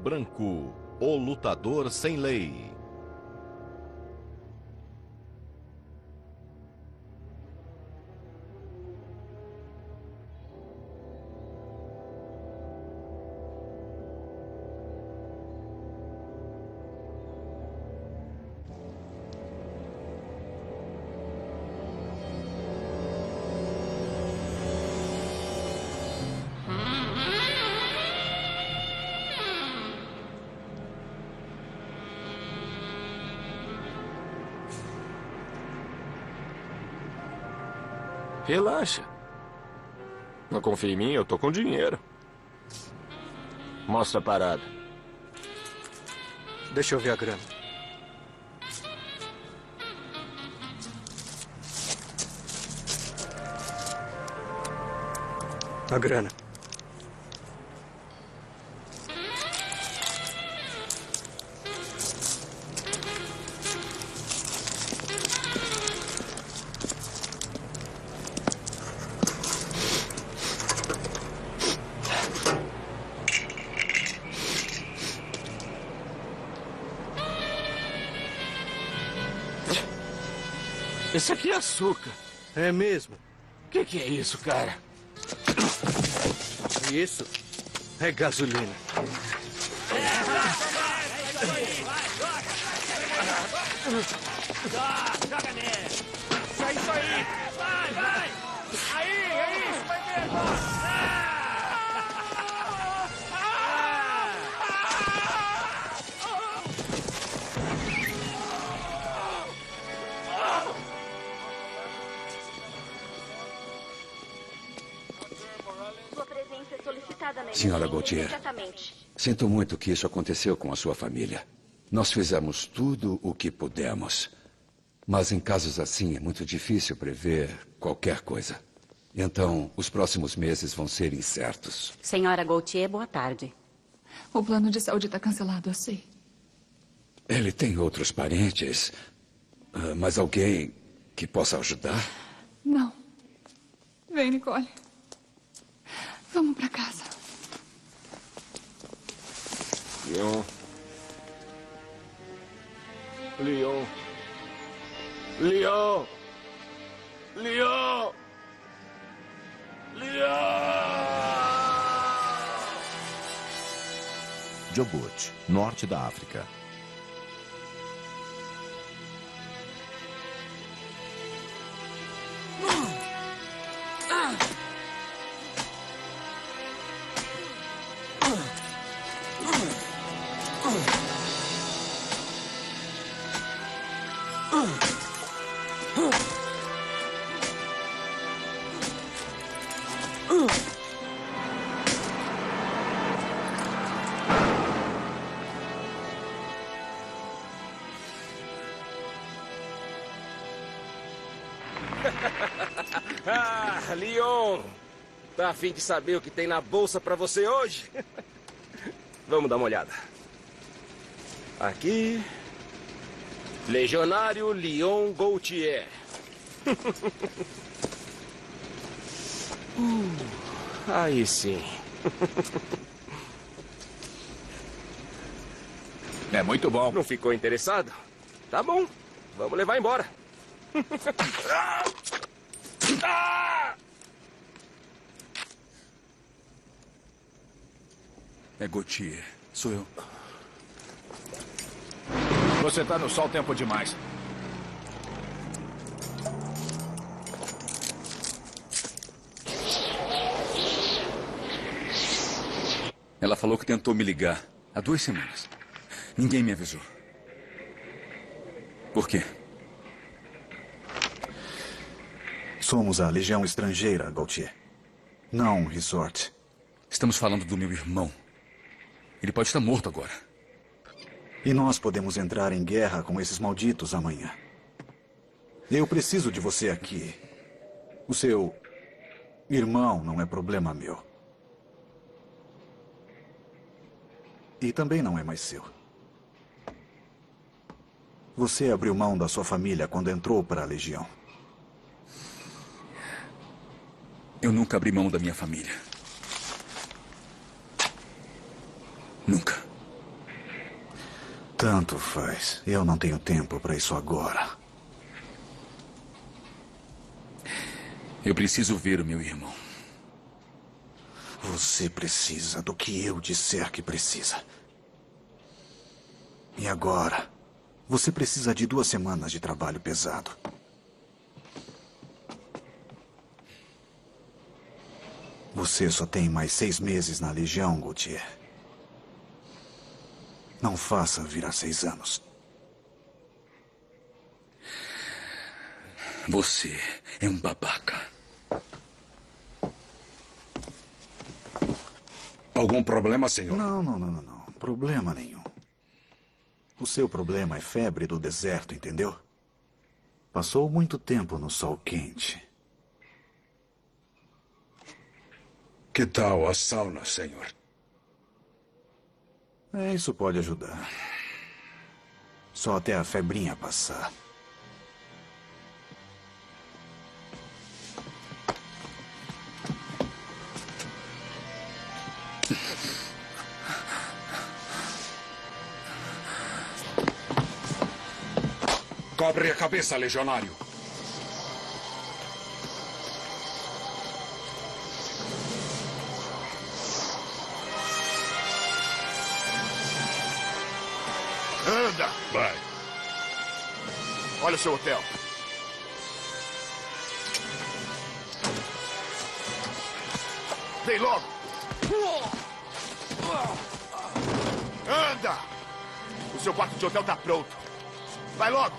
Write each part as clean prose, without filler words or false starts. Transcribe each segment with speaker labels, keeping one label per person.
Speaker 1: branco, o lutador sem lei.
Speaker 2: Relaxa. Não confia em mim, eu tô com dinheiro. Mostra a parada.
Speaker 3: Deixa eu ver a grana. A grana.
Speaker 2: Esse aqui é açúcar.
Speaker 3: É mesmo?
Speaker 2: O que é isso, cara?
Speaker 3: Isso é gasolina.
Speaker 4: Joga nele. Isso aí. Vai. Aí, isso vai ver.
Speaker 5: Senhora Gautier, sinto muito que isso aconteceu com a sua família. Nós fizemos tudo o que pudemos. Mas em casos assim é muito difícil prever qualquer coisa. Então, os próximos meses vão ser incertos.
Speaker 6: Senhora Gautier, boa tarde.
Speaker 7: O plano de saúde está cancelado, eu sei.
Speaker 5: Ele tem outros parentes, mas alguém que possa ajudar?
Speaker 7: Não. Vem, Nicole. Vamos para casa.
Speaker 2: Leon. Leon. Leon. Leon. Leon.
Speaker 1: Djibouti, norte da África.
Speaker 2: Leon, tá a fim de saber o que tem na bolsa pra você hoje? Vamos dar uma olhada. Aqui, Legionário Leon Gautier. Aí sim.
Speaker 8: É muito bom.
Speaker 2: Não ficou interessado? Tá bom, vamos levar embora.
Speaker 8: É Gautier, sou eu. Você tá no sol tempo demais. Ela falou que tentou me ligar há 2 semanas. Ninguém me avisou. Por quê?
Speaker 9: Somos a Legião Estrangeira, Gautier. Não um resort.
Speaker 8: Estamos falando do meu irmão. Ele pode estar morto agora.
Speaker 9: E nós podemos entrar em guerra com esses malditos amanhã. Eu preciso de você aqui. O seu irmão não é problema meu. E também não é mais seu. Você abriu mão da sua família quando entrou para a Legião.
Speaker 8: Eu nunca abri mão da minha família. Nunca.
Speaker 9: Tanto faz. Eu não tenho tempo para isso agora.
Speaker 8: Eu preciso ver o meu irmão.
Speaker 9: Você precisa do que eu disser que precisa. E agora, você precisa de 2 semanas de trabalho pesado. Você só tem mais 6 meses na Legião, Gautier. Não faça virar 6 anos.
Speaker 8: Você é um babaca.
Speaker 10: Algum problema, senhor?
Speaker 9: Não. Problema nenhum. O seu problema é febre do deserto, entendeu? Passou muito tempo no sol quente.
Speaker 10: Que tal a sauna, senhor?
Speaker 9: Isso pode ajudar. Só até a febrinha passar.
Speaker 10: Cobre a cabeça, legionário.
Speaker 1: Anda!
Speaker 10: Vai.
Speaker 1: Olha o seu hotel. Vem logo! Anda! O seu quarto de hotel tá pronto. Vai logo!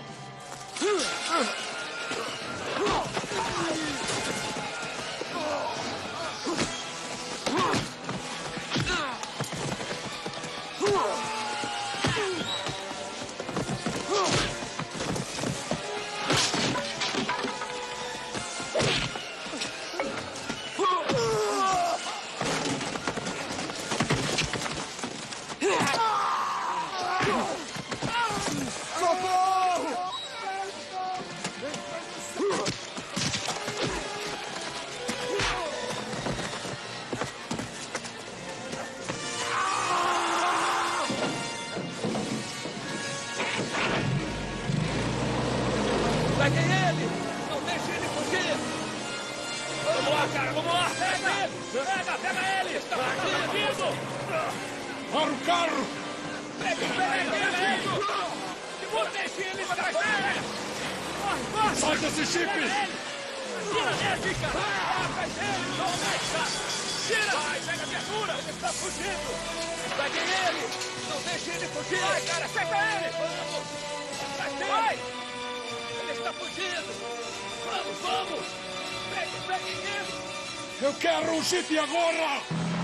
Speaker 4: Peguem ele! Não deixe ele fugir! Vamos lá, cara, vamos lá! Pega ele! Pega ele! Está vindo!
Speaker 10: Para o carro!
Speaker 4: Pega ele! Não deixe ele atrás dele! Corre!
Speaker 10: Sai desse chip!
Speaker 4: Tira dele, cara! Atrás dele! Não deixa! Tira! Vai, pega a viatura! Ele está fugindo! Peguem ele! Não deixe ele fugir! Vai, cara, acerta ele! Vai! Ele está fugindo! Vamos! Peguem ele!
Speaker 10: Eu quero um chip agora!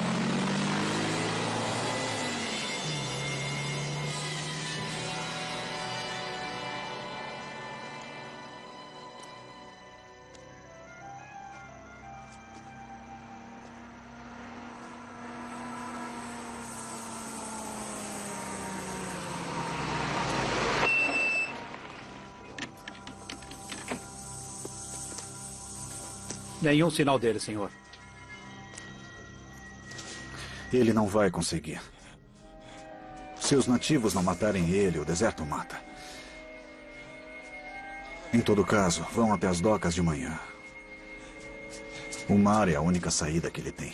Speaker 3: Nenhum sinal dele, senhor.
Speaker 9: Ele não vai conseguir. Se os nativos não matarem ele, o deserto mata. Em todo caso, vão até as docas de manhã. O mar é a única saída que ele tem.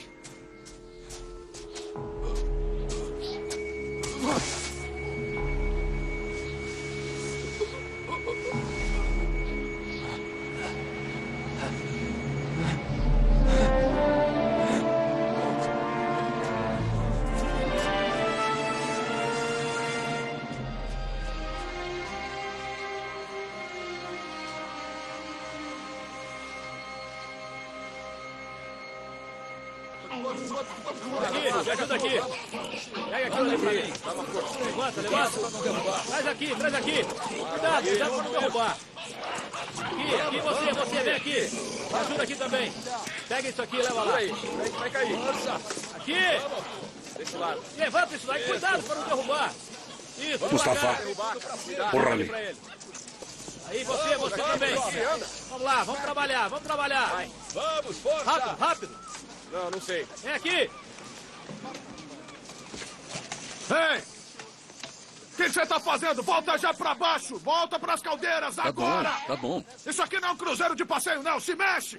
Speaker 4: Aqui, me ajuda aqui. Pega aquilo ali pra mim. Levanta. Traz aqui. Cuidado pra não derrubar. Aqui, você, vem aqui. Me ajuda aqui também. Pega isso aqui e leva lá.
Speaker 2: Vai cair.
Speaker 4: Aqui.
Speaker 2: Desse lado.
Speaker 4: Levanta isso daí, cuidado pra não derrubar. Isso,
Speaker 10: Mustafa, porra ali.
Speaker 4: Aí você também. Vamos lá, vamos trabalhar.
Speaker 2: Vamos, força!
Speaker 4: Rápido.
Speaker 2: Não sei.
Speaker 4: Vem aqui.
Speaker 3: Ei!
Speaker 1: que você tá fazendo? Volta já pra baixo! Volta pras caldeiras, agora!
Speaker 8: Tá bom.
Speaker 1: Isso aqui não é um cruzeiro de passeio, não! Se mexe!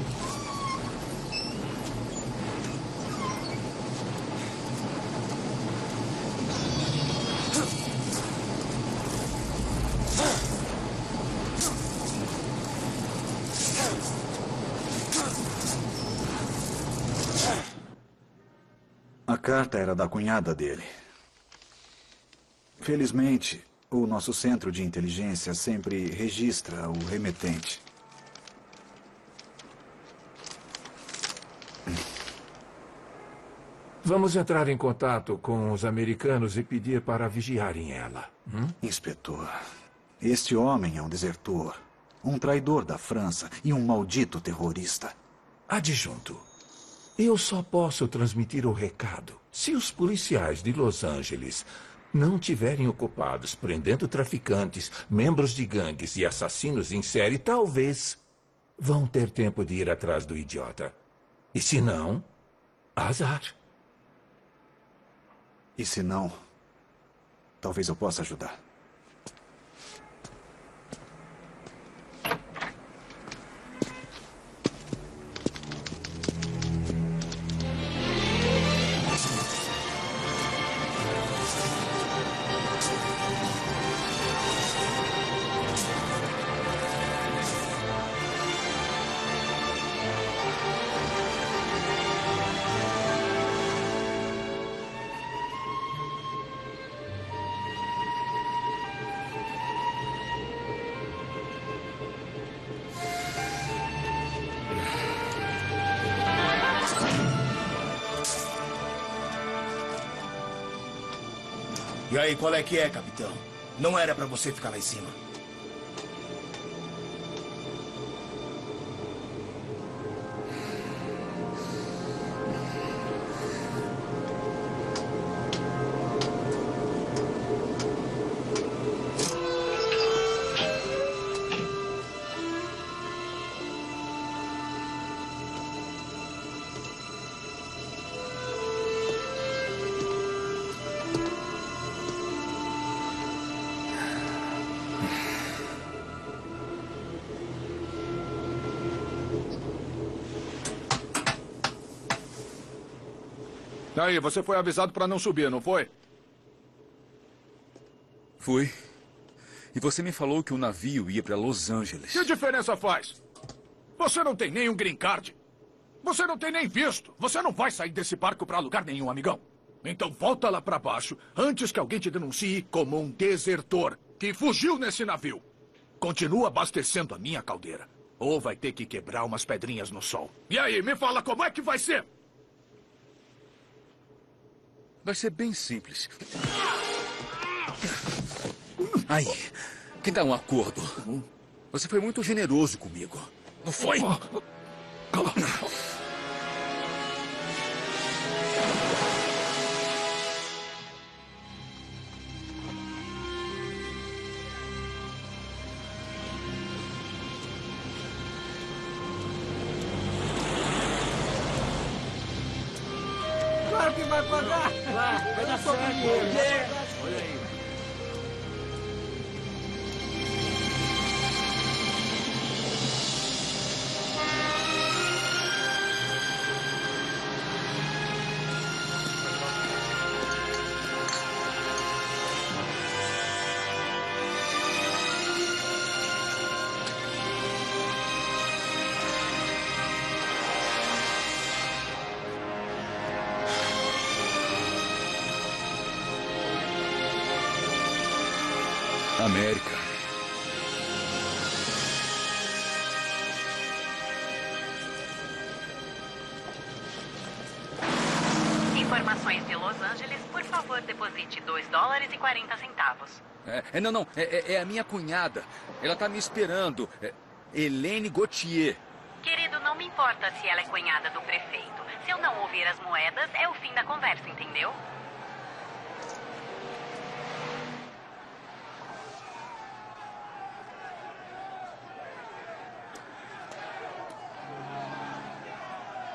Speaker 9: A carta era da cunhada dele. Felizmente, o nosso centro de inteligência sempre registra o remetente.
Speaker 11: Vamos entrar em contato com os americanos e pedir para vigiarem ela.
Speaker 9: Inspetor, este homem é um desertor, um traidor da França e um maldito terrorista.
Speaker 11: Adjunto, eu só posso transmitir o recado se os policiais de Los Angeles não tiverem ocupados prendendo traficantes, membros de gangues e assassinos em série. Talvez vão ter tempo de ir atrás do idiota. E se não, azar.
Speaker 9: E se não, talvez eu possa ajudar.
Speaker 12: E aí, qual é que é, capitão? Não era pra você ficar lá em cima.
Speaker 1: Aí, você foi avisado pra não subir, não foi?
Speaker 8: Fui. E você me falou que o navio ia pra Los Angeles.
Speaker 1: Que diferença faz? Você não tem nem um green card. Você não tem nem visto. Você não vai sair desse barco pra lugar nenhum, amigão. Então volta lá pra baixo antes que alguém te denuncie como um desertor que fugiu nesse navio. Continua abastecendo a minha caldeira. Ou vai ter que quebrar umas pedrinhas no sol. E aí, me fala como é que vai ser?
Speaker 8: Vai ser bem simples. Aí, que dá um acordo. Você foi muito generoso comigo, não foi?
Speaker 4: Claro que vai pagar! Vai dar certo! Olha aí.
Speaker 8: América.
Speaker 6: Informações de Los Angeles, por favor, deposite $2,40.
Speaker 8: Não. É a minha cunhada. Ela tá me esperando. Helene Gauthier.
Speaker 6: Querido, não me importa se ela é cunhada do prefeito. Se eu não ouvir as moedas, é o fim da conversa, entendeu?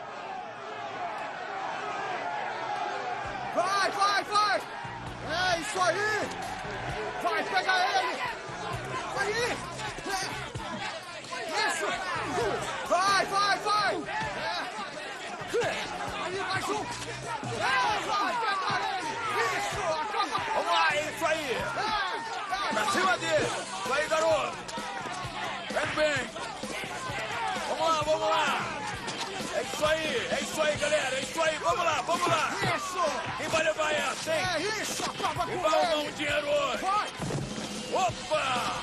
Speaker 4: Vai! É
Speaker 1: Isso aí! Vai, pega ele! Aí! Isso! Vai! Aí, mais um! Vai, pega ele! Isso! Acaba com...
Speaker 12: Vamos lá, é isso aí! Pra cima dele! Isso aí, garoto! Vem bem! Vamos lá! É isso aí, galera! É isso aí! Vamos lá!
Speaker 1: Isso!
Speaker 12: Quem vai levar essa, hein?
Speaker 1: É isso! Acaba
Speaker 12: Quem
Speaker 1: com
Speaker 12: vai levar
Speaker 1: ele!
Speaker 12: um dinheiro hoje?
Speaker 1: Vai!
Speaker 12: Opa!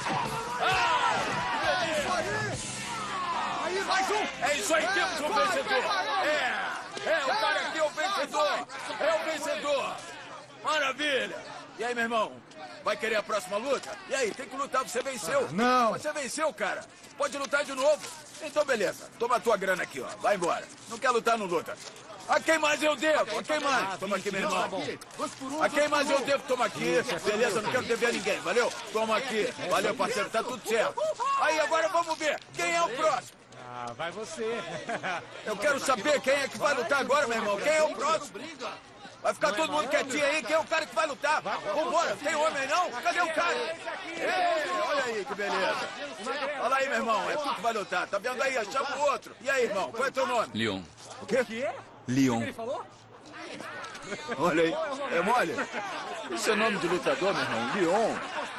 Speaker 1: É isso aí! Aí, mais um!
Speaker 12: É isso aí, temos um
Speaker 1: vai,
Speaker 12: vencedor!
Speaker 1: pega ele!
Speaker 12: O cara aqui é o vencedor! É o vencedor! Maravilha! E aí, meu irmão? Vai querer a próxima luta? E aí, tem que lutar, você venceu!
Speaker 1: Não!
Speaker 12: Você venceu, cara! Pode lutar de novo? Então, beleza. Toma a tua grana aqui, ó. Vai embora. Não quer lutar, não luta. A quem mais eu devo? A quem mais? Toma aqui, meu irmão. A quem mais eu devo? Toma aqui. Beleza, não quero dever a ninguém. Valeu? Toma aqui. Valeu, parceiro. Tá tudo certo. Aí, agora vamos ver. Quem é o próximo?
Speaker 13: Vai você.
Speaker 12: Eu quero saber quem é que vai lutar agora, meu irmão. Quem é o próximo? Vai ficar todo mundo quietinho aí. Quem é o cara que vai lutar? Vambora. Tem homem aí, não? Cadê o cara? Ei, olha aí que beleza. Olha aí, meu irmão. É tu que vai lutar. Tá vendo aí? Chama o outro. E aí, irmão? Qual é teu nome?
Speaker 8: Leon.
Speaker 12: O quê?
Speaker 8: Leon.
Speaker 13: Ele falou?
Speaker 12: Olha aí. É mole? Isso é nome de lutador, meu irmão? Leon.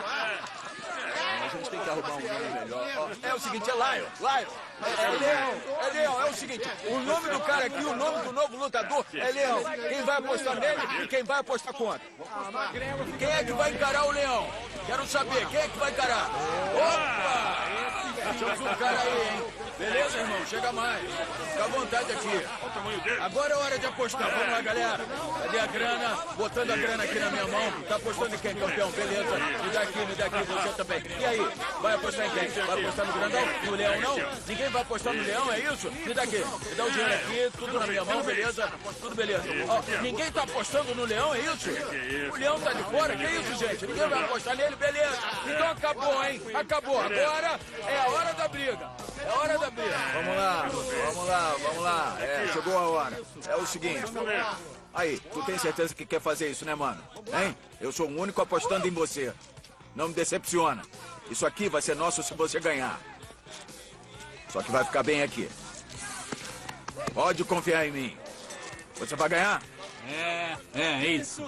Speaker 12: A gente tem que arrumar um nome melhor. É o seguinte, é Lion. É Leão. É o seguinte, o nome do cara aqui, o nome do novo lutador é Leão. Quem vai apostar nele e quem vai apostar contra? Quem é que vai encarar o Leão? Quero saber, quem é que vai encarar? Opa! Achamos um cara aí, hein? Beleza, irmão? Chega mais. Fica à vontade aqui. Agora é hora de apostar. Vamos lá, galera. Cadê a grana? Botando a grana aqui na minha mão. Tá apostando em quem, campeão? Beleza. Me dá aqui, você também. E aí? Vai apostar em quem? Vai apostar no grandão? No leão, não? Ninguém vai apostar no leão, é isso? Me dá aqui. Me dá o dinheiro aqui, tudo na minha mão, beleza? Tudo beleza. Ó, ninguém tá apostando no leão, é isso? O leão tá de fora? Que isso, gente? Ninguém vai apostar nele, beleza. Então acabou, hein? Acabou. Agora é a hora da briga. É a hora da briga. Vamos lá. É, chegou a hora. É o seguinte. Aí, tu tem certeza que quer fazer isso, né, mano? Hein? Eu sou o único apostando em você. Não me decepciona. Isso aqui vai ser nosso se você ganhar. Só que vai ficar bem aqui. Pode confiar em mim. Você vai ganhar?
Speaker 8: É isso.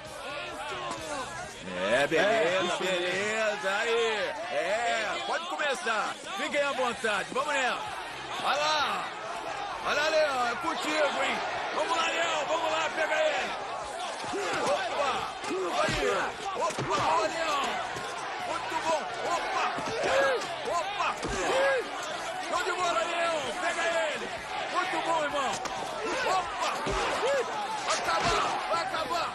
Speaker 12: Beleza. Aí. Pode começar. Fiquem à vontade. Vamos nela. Vai lá, Leão. É contigo, hein? Vamos lá, Leão. Vamos lá, pega ele. Opa. Aí. Opa, Leão. Muito bom. Opa. Show de bola, Leão. Pega ele. Muito bom, irmão. Opa. Vai acabar.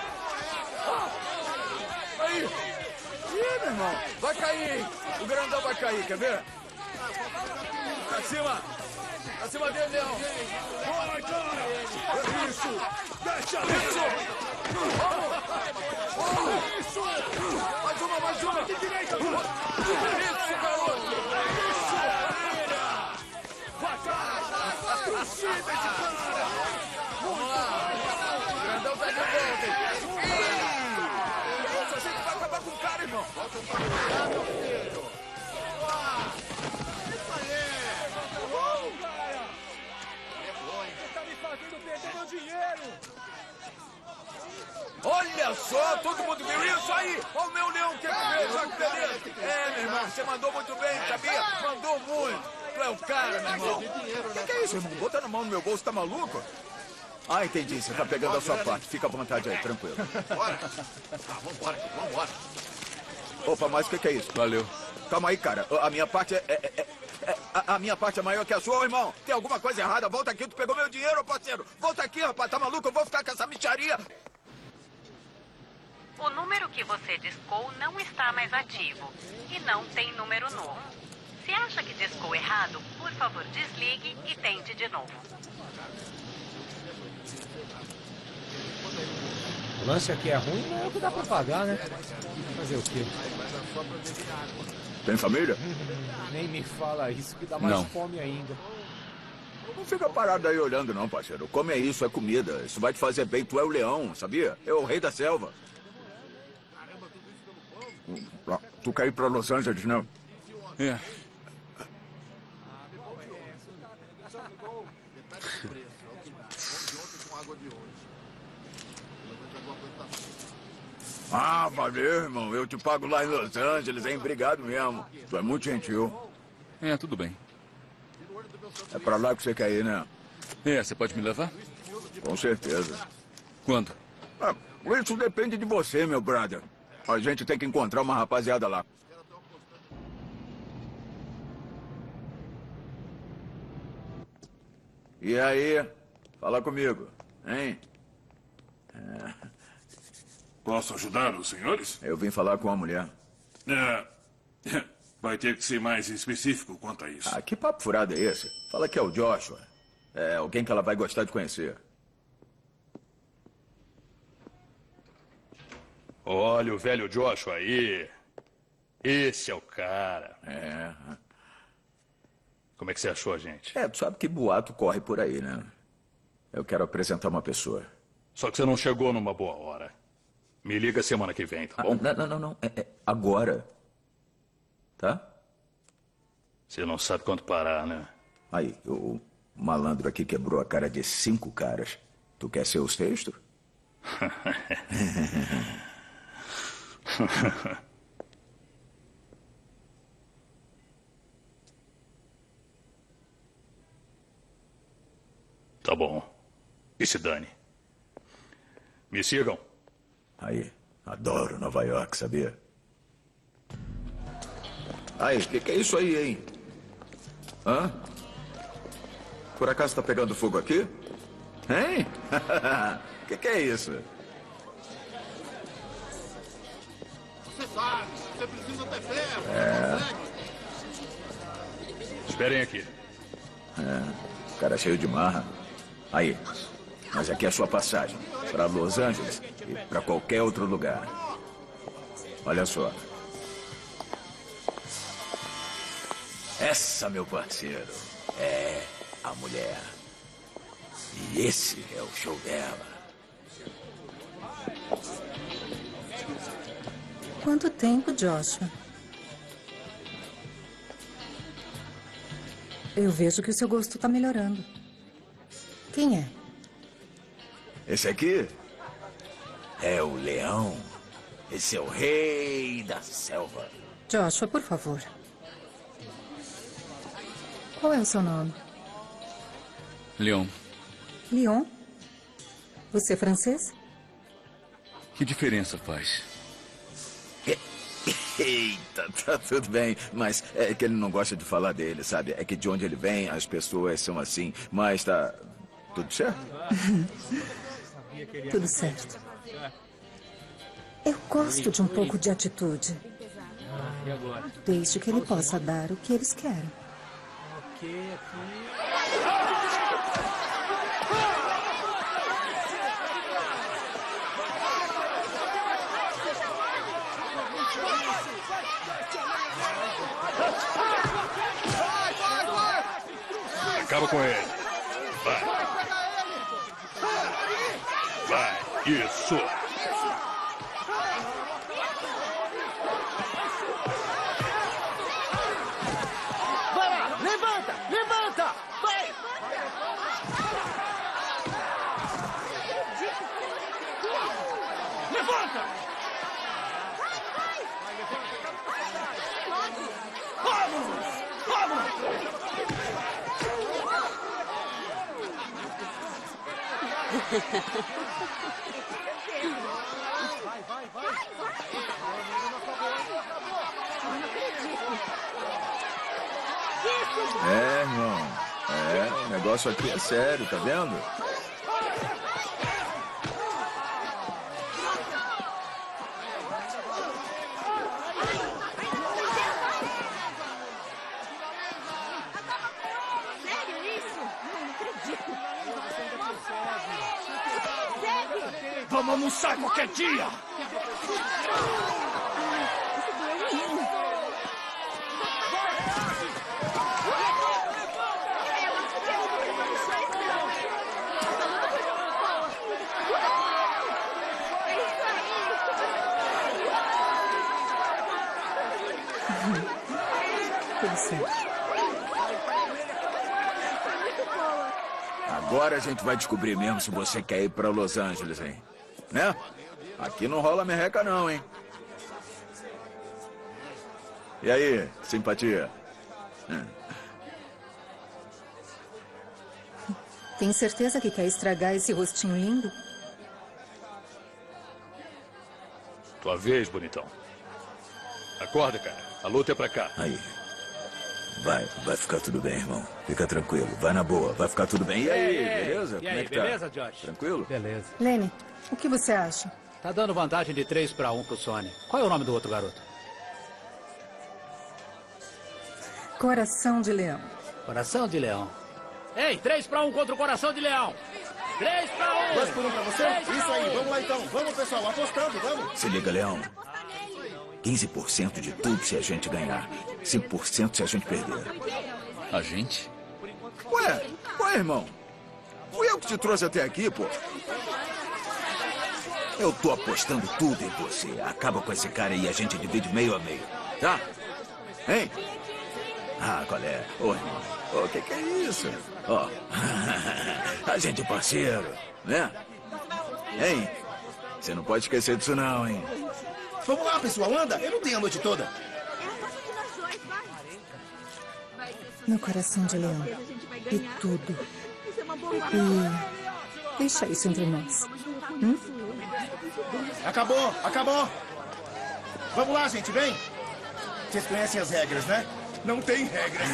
Speaker 12: Aí. Ih, meu irmão. Vai cair, hein? O grandão vai cair, quer ver? Pra cima dele, Leão.
Speaker 4: Vai, cara. Isso. Deixa
Speaker 12: Isso.
Speaker 4: Isso.
Speaker 12: Mais uma.
Speaker 4: De direita.
Speaker 12: Isso, garoto.
Speaker 4: Vai, cara. Trucida esse cara.
Speaker 12: Vamos lá. O grandão tá de volta, hein? Nossa, a gente vai acabar com o cara, irmão.
Speaker 4: Tá me fazendo perder meu dinheiro.
Speaker 12: Olha só, todo mundo viu isso aí? Olha o meu leão que fez, olha que beleza. Meu irmão, você mandou muito bem, sabia? Mandou muito. Tu é o cara, meu irmão. O que é isso, irmão? Botando a mão no meu bolso, tá maluco? Ah, entendi, você tá pegando a sua parte. Fica à vontade aí, tranquilo.
Speaker 1: Bora. Vambora.
Speaker 12: Opa, mas o que é isso?
Speaker 8: Valeu.
Speaker 12: Calma aí, cara. A minha parte a minha parte é maior que a sua, irmão. Tem alguma coisa errada? Volta aqui, tu pegou meu dinheiro, parceiro. Volta aqui, rapaz, tá maluco? Eu vou ficar com essa micharia.
Speaker 6: O número que você discou não está mais ativo e não tem número novo. Se acha que discou errado, por favor desligue e tente de novo.
Speaker 13: O lance aqui é ruim, mas é o que dá pra pagar, né? Fazer o quê?
Speaker 12: Tem família?
Speaker 13: Nem me fala isso, que dá mais
Speaker 8: Não.
Speaker 13: fome ainda.
Speaker 12: Não fica parado aí olhando, não, parceiro. Come é isso, é comida. Isso vai te fazer bem. Tu é o leão, sabia? É o rei da selva. Tu quer ir pra Los Angeles, não?
Speaker 8: É.
Speaker 12: Ah, valeu, irmão. Eu te pago lá em Los Angeles, hein? Obrigado mesmo. Tu é muito gentil.
Speaker 8: É, tudo bem.
Speaker 12: É pra lá que você quer ir, né?
Speaker 8: É, você pode me levar?
Speaker 12: Com certeza.
Speaker 8: Quando?
Speaker 12: Ah, isso depende de você, meu brother. A gente tem que encontrar uma rapaziada lá. E aí? Fala comigo, hein?
Speaker 10: Posso ajudar os senhores?
Speaker 12: Eu vim falar com a mulher.
Speaker 10: Vai ter que ser mais específico quanto a isso.
Speaker 12: Ah, que papo furado é esse? Fala que é o Joshua. É alguém que ela vai gostar de conhecer.
Speaker 14: Olha o velho Joshua aí. Esse é o cara.
Speaker 12: É.
Speaker 14: Como é que você achou a gente?
Speaker 12: Tu sabe que boato corre por aí, né? Eu quero apresentar uma pessoa.
Speaker 14: Só que você não chegou numa boa hora. Me liga semana que vem, tá bom?
Speaker 12: Não. É agora. Tá?
Speaker 14: Você não sabe quanto parar, né?
Speaker 12: Aí, o malandro aqui quebrou a cara de 5 caras. Tu quer ser o sexto?
Speaker 14: Tá bom. E se dane. Me sigam.
Speaker 12: Aí, adoro Nova York, sabia? Aí, o que é isso aí, hein? Hã? Por acaso tá pegando fogo aqui? Hein? O que é isso?
Speaker 4: Você sabe, você precisa ter fé.
Speaker 14: Esperem aqui.
Speaker 12: Cara cheio de marra. Aí, mas aqui é a sua passagem. Pra Los Angeles e pra qualquer outro lugar. Olha só. Essa, meu parceiro, é a mulher. E esse é o show dela.
Speaker 15: Quanto tempo, Joshua? Eu vejo que o seu gosto está melhorando. Quem é?
Speaker 12: Esse aqui é o leão. Esse é o rei da selva.
Speaker 15: Joshua, por favor. Qual é o seu nome?
Speaker 8: Leon.
Speaker 15: Leon? Você é francês?
Speaker 8: Que diferença faz?
Speaker 12: Eita, tá tudo bem. Mas é que ele não gosta de falar dele, sabe? É que de onde ele vem, as pessoas são assim. Mas tá tudo certo?
Speaker 15: Tudo certo. Eu gosto de um pouco de atitude. Desde que ele possa dar o que eles querem.
Speaker 14: Acaba com ele. Vai. Vai. Isso.
Speaker 4: Vai lá, levanta, levanta, vai. Levanta. Vamos, vamos.
Speaker 12: Irmão. O negócio aqui é sério, tá vendo?
Speaker 4: Vamos almoçar qualquer dia!
Speaker 15: Tudo certo.
Speaker 12: Agora a gente vai descobrir mesmo se você quer ir pra Los Angeles, hein? Né? Aqui não rola merreca não, hein? E aí, simpatia?
Speaker 15: Tem certeza que quer estragar esse rostinho lindo?
Speaker 14: Tua vez, bonitão. Acorda, cara. A luta é pra cá.
Speaker 12: Aí. Vai ficar tudo bem, irmão. Fica tranquilo, vai na boa, vai ficar tudo bem. E aí, beleza?
Speaker 3: E aí,
Speaker 12: Como é que
Speaker 3: beleza,
Speaker 12: tá?
Speaker 3: Josh?
Speaker 12: Tranquilo?
Speaker 3: Beleza.
Speaker 15: Lenny, o que você acha?
Speaker 3: Tá dando vantagem de 3-1 pro Sony. Qual é o nome do outro garoto?
Speaker 15: Coração de Leão.
Speaker 3: Coração de Leão. Ei, 3-1 contra o Coração de Leão. 3-1.
Speaker 16: 2 por 1 pra você? Isso aí, vamos lá então. Vamos, pessoal, apostando, vamos.
Speaker 12: Se liga, Leão. 15% de tudo se a gente ganhar. 5% se a gente perder.
Speaker 8: A gente?
Speaker 12: Ué, irmão. Fui eu que te trouxe até aqui, pô. Eu tô apostando tudo em você. Acaba com esse cara e a gente divide meio a meio. Tá? Hein? Ah, qual é? Ô, irmão. Ô, que é isso? Ó. A gente é parceiro, né? Hein? Você não pode esquecer disso não, hein?
Speaker 16: Vamos lá, pessoal, anda. Eu não tenho a noite toda.
Speaker 15: Meu coração de leão. E tudo. E deixa isso entre nós.
Speaker 16: Acabou. Vamos lá, gente, vem. Vocês conhecem as regras, né? Não tem regras.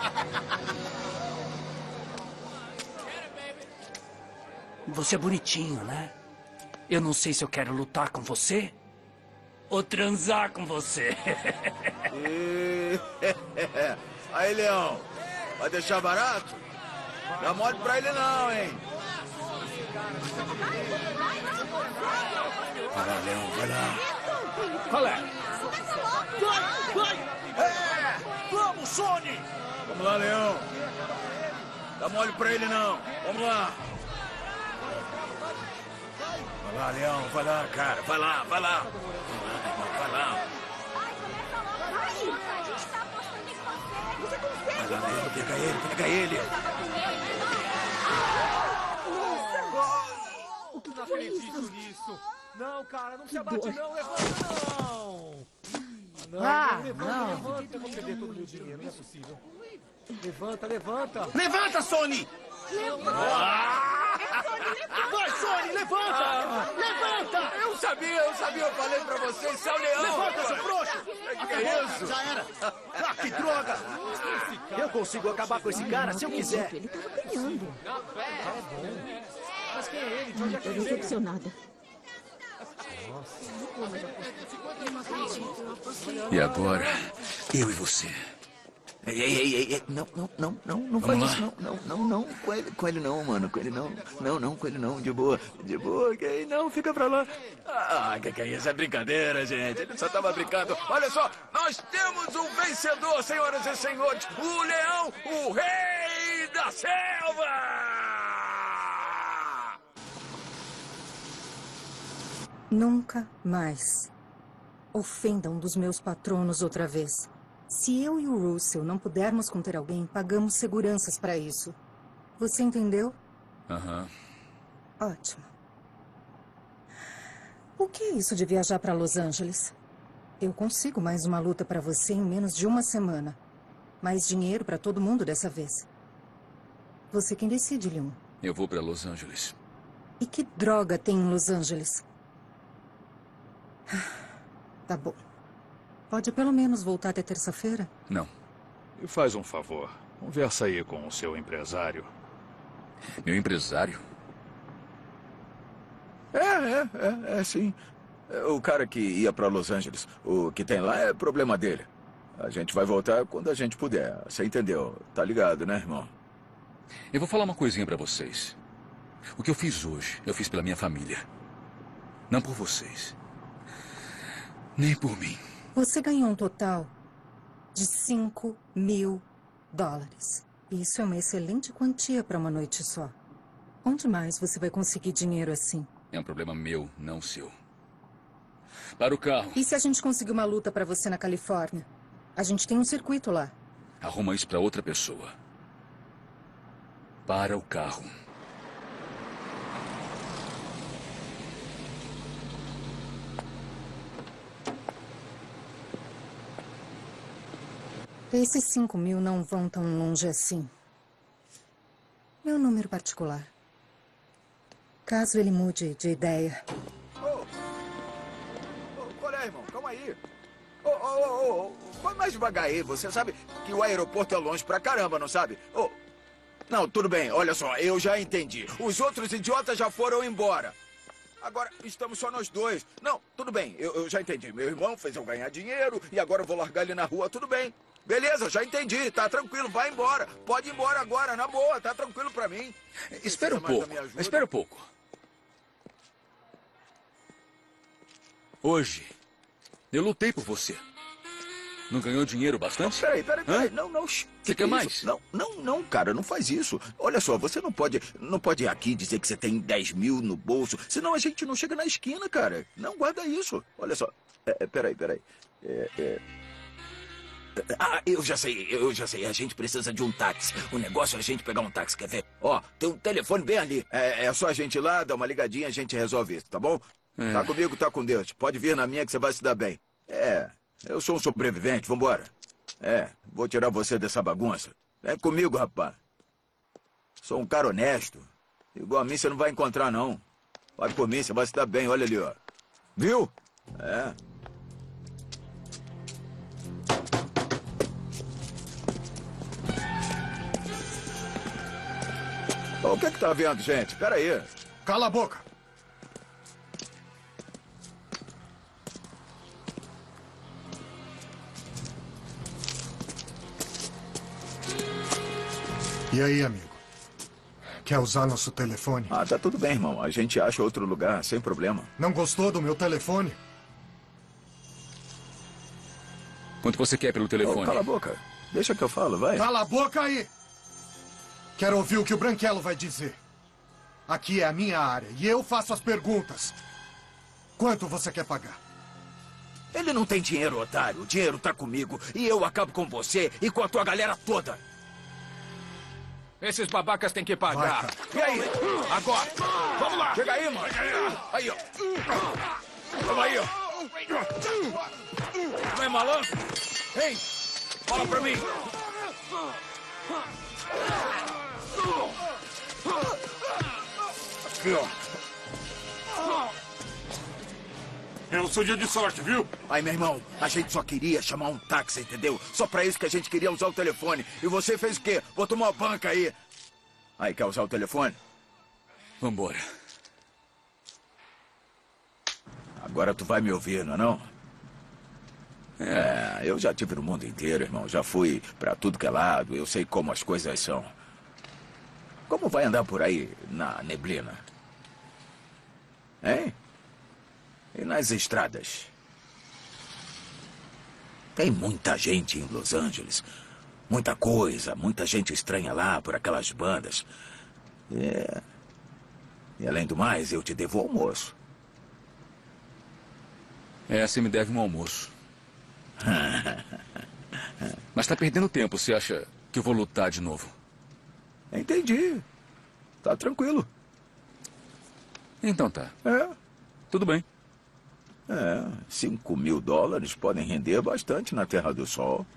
Speaker 17: Você é bonitinho, né? Eu não sei se eu quero lutar com você ou transar com você.
Speaker 12: Aí, Leão, vai deixar barato? Dá mole pra ele não, hein? Vai lá, Leão, vai lá.
Speaker 3: Qual é?
Speaker 16: Vamos, Sony!
Speaker 12: Vamos lá, Leão. Dá mole pra ele não. Vamos lá. Vai lá, Leão, vai lá, cara. Vai lá. Vai lá, Leão, pega ele.
Speaker 13: Não acredito nisso. Não, cara, não se abate não. Levanta, não. Levanta. Eu vou perder todo o meu dinheiro, não é possível. Levanta.
Speaker 16: Levanta, Sony! Vai, Sony, levanta! Levanta!
Speaker 12: Eu sabia, eu falei pra vocês, seu Leão!
Speaker 16: Levanta, seu frouxo!
Speaker 12: Que é isso?
Speaker 16: Já era! Ah, que droga! Eu consigo acabar com esse cara se eu quiser.
Speaker 18: Ele tava ganhando.
Speaker 13: Mas quem é ele? De onde é que
Speaker 18: Tô
Speaker 13: ele veio?
Speaker 18: decepcionada.
Speaker 8: E agora, eu e você.
Speaker 12: Ei, não faz isso, não, com ele não, mano, com ele não, de boa, que aí não, fica pra lá. Ah, que é isso, é brincadeira, gente, ele só tava brincando. Olha só, nós temos um vencedor, senhoras e senhores, o Leão, o Rei da Selva!
Speaker 15: Nunca mais ofenda um dos meus patronos outra vez. Se eu e o Russell não pudermos conter alguém, pagamos seguranças para isso. Você entendeu?
Speaker 8: Aham.
Speaker 15: Ótimo. O que é isso de viajar para Los Angeles? Eu consigo mais uma luta para você em menos de uma semana. Mais dinheiro para todo mundo dessa vez. Você quem decide, Leon.
Speaker 8: Eu vou para Los Angeles.
Speaker 15: E que droga tem em Los Angeles? Tá bom. Pode pelo menos voltar até terça-feira?
Speaker 8: Não.
Speaker 14: Me faz um favor. Conversa aí com o seu empresário.
Speaker 8: Meu empresário?
Speaker 12: Sim. O cara que ia pra Los Angeles, o que tem lá é problema dele. A gente vai voltar quando a gente puder. Você entendeu? Tá ligado, né, irmão?
Speaker 8: Eu vou falar uma coisinha pra vocês. O que eu fiz hoje, eu fiz pela minha família. Não por vocês. Nem por mim.
Speaker 15: Você ganhou um total de $5 mil. Isso é uma excelente quantia para uma noite só. Onde mais você vai conseguir dinheiro assim?
Speaker 8: É um problema meu, não seu. Para o carro.
Speaker 15: E se a gente conseguir uma luta para você na Califórnia? A gente tem um circuito lá.
Speaker 8: Arruma isso para outra pessoa. Para o carro.
Speaker 15: Esses 5.000 não vão tão longe assim. Meu número particular. Caso ele mude de ideia.
Speaker 12: Qual é, irmão? Calma aí. Vai mais devagar aí. Você sabe que o aeroporto é longe pra caramba, não sabe? Não, tudo bem. Olha só, eu já entendi. Os outros idiotas já foram embora. Agora estamos só nós dois. Não, tudo bem. Eu já entendi. Meu irmão fez eu ganhar dinheiro e agora eu vou largar ele na rua. Tudo bem. Beleza, já entendi. Tá tranquilo. Vai embora. Pode ir embora agora, na boa. Tá tranquilo pra mim.
Speaker 8: Espera um pouco. Espera um pouco. Hoje, eu lutei por você. Não ganhou dinheiro bastante?
Speaker 12: Peraí. Não.
Speaker 8: Você quer mais?
Speaker 12: Não, cara, não faz isso. Olha só, você não pode ir aqui dizer que você tem 10.000 no bolso, senão a gente não chega na esquina, cara. Não, guarda isso. Olha só. Peraí. Eu já sei. A gente precisa de um táxi. O negócio é a gente pegar um táxi, quer ver? Ó, tem um telefone bem ali. É só a gente ir lá, dar uma ligadinha, a gente resolve isso, tá bom? Tá comigo, tá com Deus. Pode vir na minha que você vai se dar bem. Eu sou um sobrevivente, vambora. Vou tirar você dessa bagunça. Vem comigo, rapaz. Sou um cara honesto. Igual a mim você não vai encontrar, não. Vai por mim, você vai se dar bem, olha ali, ó. Viu? O que tá vendo, gente? Pera aí.
Speaker 16: Cala a boca. E aí, amigo? Quer usar nosso telefone?
Speaker 12: Tá tudo bem, irmão. A gente acha outro lugar, sem problema.
Speaker 16: Não gostou do meu telefone?
Speaker 8: Quanto você quer pelo telefone?
Speaker 12: Cala a boca. Deixa que eu falo, vai.
Speaker 16: Cala a boca aí! Quero ouvir o que o Branquelo vai dizer. Aqui é a minha área e eu faço as perguntas. Quanto você quer pagar?
Speaker 12: Ele não tem dinheiro, otário. O dinheiro tá comigo e eu acabo com você e com a tua galera toda.
Speaker 1: Esses babacas têm que pagar.
Speaker 12: E aí?
Speaker 1: Agora! Vamos lá!
Speaker 12: Chega aí, mano! Aí, ó! Vamos aí, ó!
Speaker 1: Não é malandro? Ei! Fala pra mim!
Speaker 12: Aqui, ó!
Speaker 10: É o seu dia de sorte, viu?
Speaker 12: Aí, meu irmão, a gente só queria chamar um táxi, entendeu? Só pra isso que a gente queria usar o telefone. E você fez o quê? Botou uma banca aí. Aí, quer usar o telefone?
Speaker 8: Vambora.
Speaker 12: Agora tu vai me ouvir, não é não? Eu já tive no mundo inteiro, irmão. Já fui pra tudo que é lado. Eu sei como as coisas são. Como vai andar por aí na neblina? Hein? E nas estradas? Tem muita gente em Los Angeles. Muita coisa, muita gente estranha lá por aquelas bandas. E além do mais, eu te devo o almoço.
Speaker 8: Você me deve um almoço. Mas tá perdendo tempo, você acha que eu vou lutar de novo?
Speaker 12: Entendi. Tá tranquilo.
Speaker 8: Então tá. Tudo bem.
Speaker 12: $5.000 podem render bastante na Terra do Sol.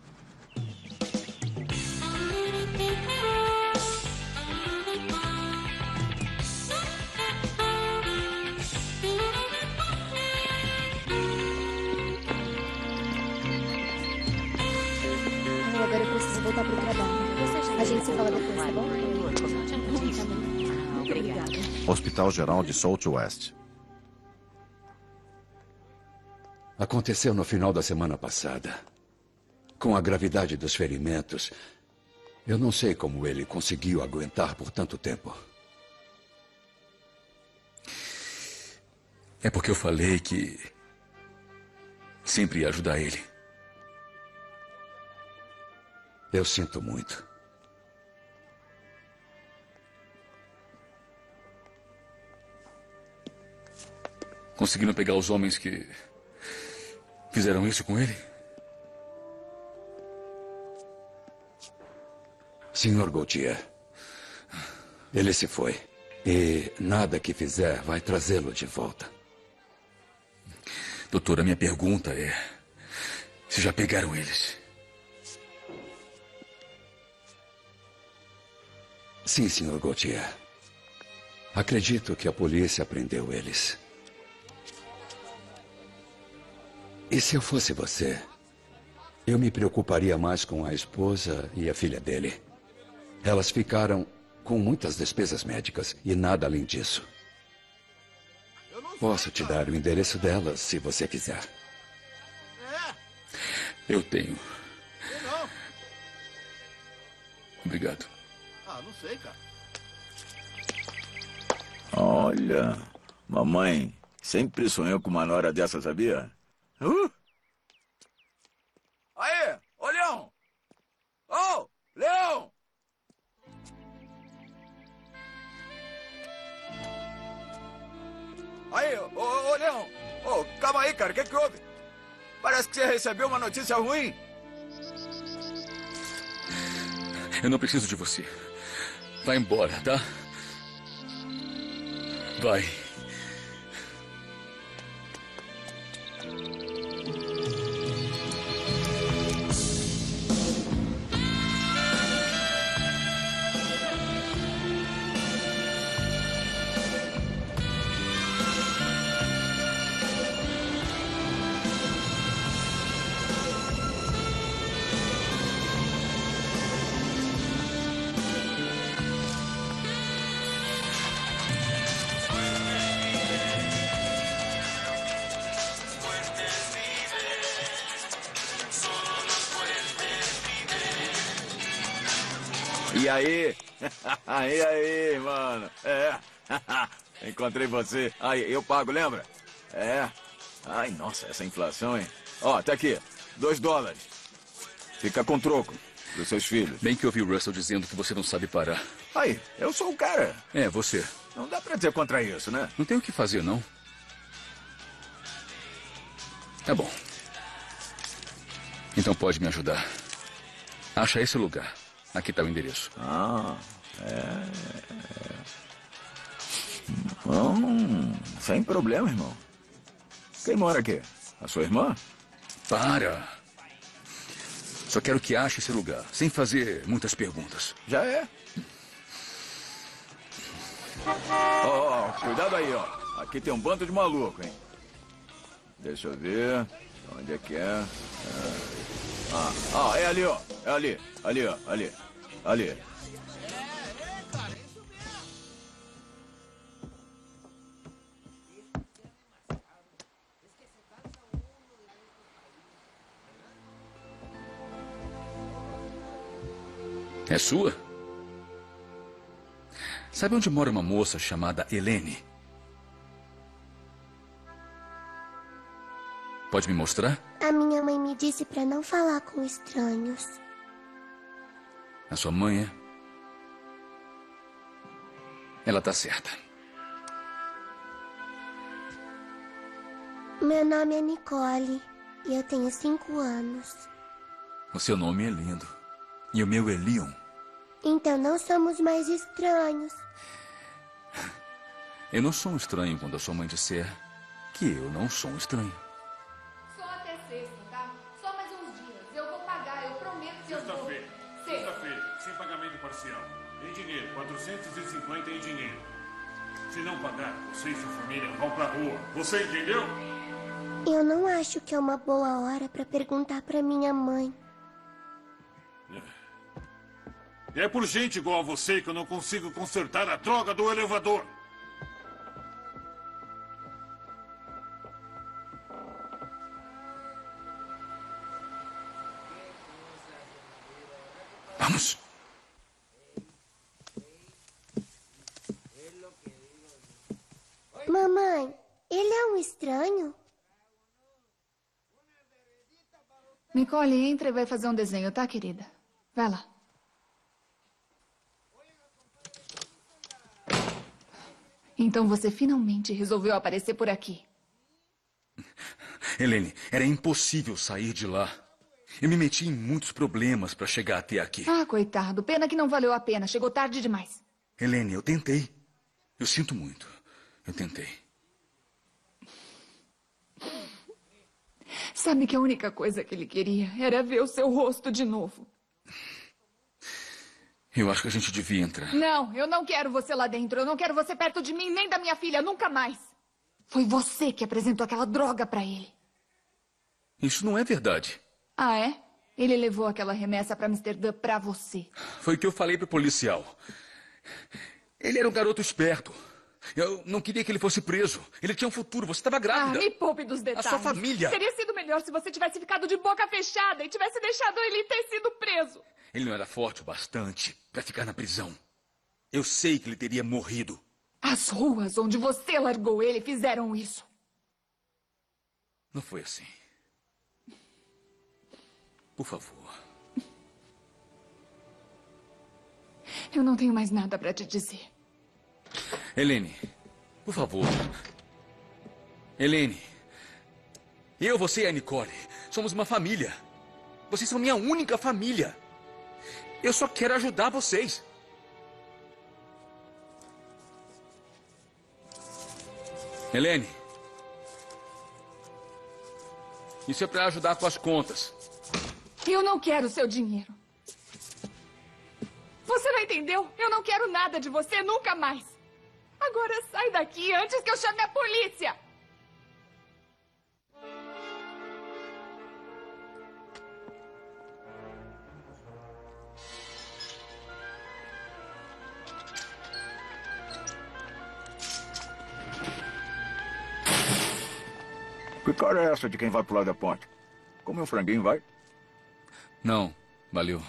Speaker 18: Agora eu preciso voltar pro trabalho. A gente se fala depois, tá bom?
Speaker 6: Obrigada.
Speaker 19: Hospital Geral de South West.
Speaker 5: Aconteceu no final da semana passada. Com a gravidade dos ferimentos, eu não sei como ele conseguiu aguentar por tanto tempo.
Speaker 8: É porque eu falei que sempre ia ajudar ele.
Speaker 5: Eu sinto muito.
Speaker 8: Conseguiram pegar os homens que fizeram isso com ele?
Speaker 5: Sr. Gautier, ele se foi. E nada que fizer vai trazê-lo de volta.
Speaker 8: Doutor, a minha pergunta é... se já pegaram eles?
Speaker 5: Sim, Sr. Gautier. Acredito que a polícia prendeu eles. E se eu fosse você, eu me preocuparia mais com a esposa e a filha dele. Elas ficaram com muitas despesas médicas e nada além disso. Posso te dar o endereço delas, se você quiser.
Speaker 8: Eu tenho. Obrigado.
Speaker 12: Ah, não sei, cara.
Speaker 20: Olha, mamãe sempre sonhou com uma nora dessa, sabia?
Speaker 12: Aê, ô Leão! Ô, Leão! Aí, ô Leão! Ô, calma aí, cara, o que houve? Parece que você recebeu uma notícia ruim.
Speaker 8: Eu não preciso de você. Vai embora, tá? Vai.
Speaker 20: E aí? E aí, mano? Encontrei você. Aí, eu pago, lembra? Ai, nossa, essa inflação, hein? Ó, tá aqui, $2. Fica com troco dos seus filhos.
Speaker 8: Bem que eu ouvi o Russell dizendo que você não sabe parar.
Speaker 20: Aí, eu sou o cara.
Speaker 8: É, você.
Speaker 20: Não dá pra dizer contra isso, né?
Speaker 8: Não tem o que fazer, não. Tá bom. Então pode me ajudar. Acha esse lugar. Aqui tá o endereço.
Speaker 20: Sem problema, irmão. Quem mora aqui? A sua irmã?
Speaker 8: Para. Só quero que ache esse lugar, sem fazer muitas perguntas.
Speaker 20: Já é. Ó, cuidado aí, ó. Aqui tem um bando de maluco, hein? Deixa eu ver. Onde é que é? É ali, ó. É ali. Ali, ó. Ali. Ali.
Speaker 8: É sua? Sabe onde mora uma moça chamada Helene? Pode me mostrar?
Speaker 21: A minha mãe me disse pra não falar com estranhos.
Speaker 8: A sua mãe é? Ela tá certa.
Speaker 21: Meu nome é Nicole e eu tenho 5 anos.
Speaker 8: O seu nome é lindo. E o meu é Leon.
Speaker 21: Então não somos mais estranhos.
Speaker 8: Eu não sou um estranho quando a sua mãe disser que eu não sou um estranho.
Speaker 7: Só até sexta, tá? Só mais uns dias. Eu vou pagar, eu prometo que eu vou.
Speaker 22: Sexta-feira, sem pagamento parcial. Em dinheiro, 450 em dinheiro. Se não pagar, você e sua família vão pra rua. Você entendeu?
Speaker 21: Eu não acho que é uma boa hora pra perguntar pra minha mãe.
Speaker 22: É por gente igual a você que eu não consigo consertar a droga do elevador.
Speaker 8: Vamos.
Speaker 21: Mamãe, ele é um estranho?
Speaker 7: Nicole, entra e vai fazer um desenho, tá, querida? Vai lá. Então você finalmente resolveu aparecer por aqui.
Speaker 8: Helene, era impossível sair de lá. Eu me meti em muitos problemas para chegar até aqui.
Speaker 7: Ah, coitado. Pena que não valeu a pena. Chegou tarde demais.
Speaker 8: Helene, eu tentei. Eu sinto muito. Eu tentei.
Speaker 7: Sabe que a única coisa que ele queria era ver o seu rosto de novo.
Speaker 8: Eu acho que a gente devia entrar.
Speaker 7: Não, eu não quero você lá dentro. Eu não quero você perto de mim, nem da minha filha. Nunca mais. Foi você que apresentou aquela droga pra ele.
Speaker 8: Isso não é verdade.
Speaker 7: Ah, é? Ele levou aquela remessa pra Amsterdã pra você.
Speaker 8: Foi o que eu falei pro policial. Ele era um garoto esperto. Eu não queria que ele fosse preso. Ele tinha um futuro. Você estava grávida.
Speaker 7: Ah, me poupe dos detalhes.
Speaker 8: A sua família.
Speaker 7: Teria sido melhor se você tivesse ficado de boca fechada e tivesse deixado ele ter sido preso.
Speaker 8: Ele não era forte o bastante para ficar na prisão. Eu sei que ele teria morrido.
Speaker 7: As ruas onde você largou ele fizeram isso.
Speaker 8: Não foi assim. Por favor.
Speaker 7: Eu não tenho mais nada pra te dizer.
Speaker 8: Helene, por favor. Helene. Eu, você e a Nicole somos uma família. Vocês são minha única família. Eu só quero ajudar vocês. Helene. Isso é para ajudar com as contas.
Speaker 7: Eu não quero seu dinheiro. Você não entendeu? Eu não quero nada de você nunca mais. Agora sai daqui antes que eu chame a polícia.
Speaker 20: Que cara é essa de quem vai pular da ponte? Come um franguinho, vai?
Speaker 8: Não, valeu.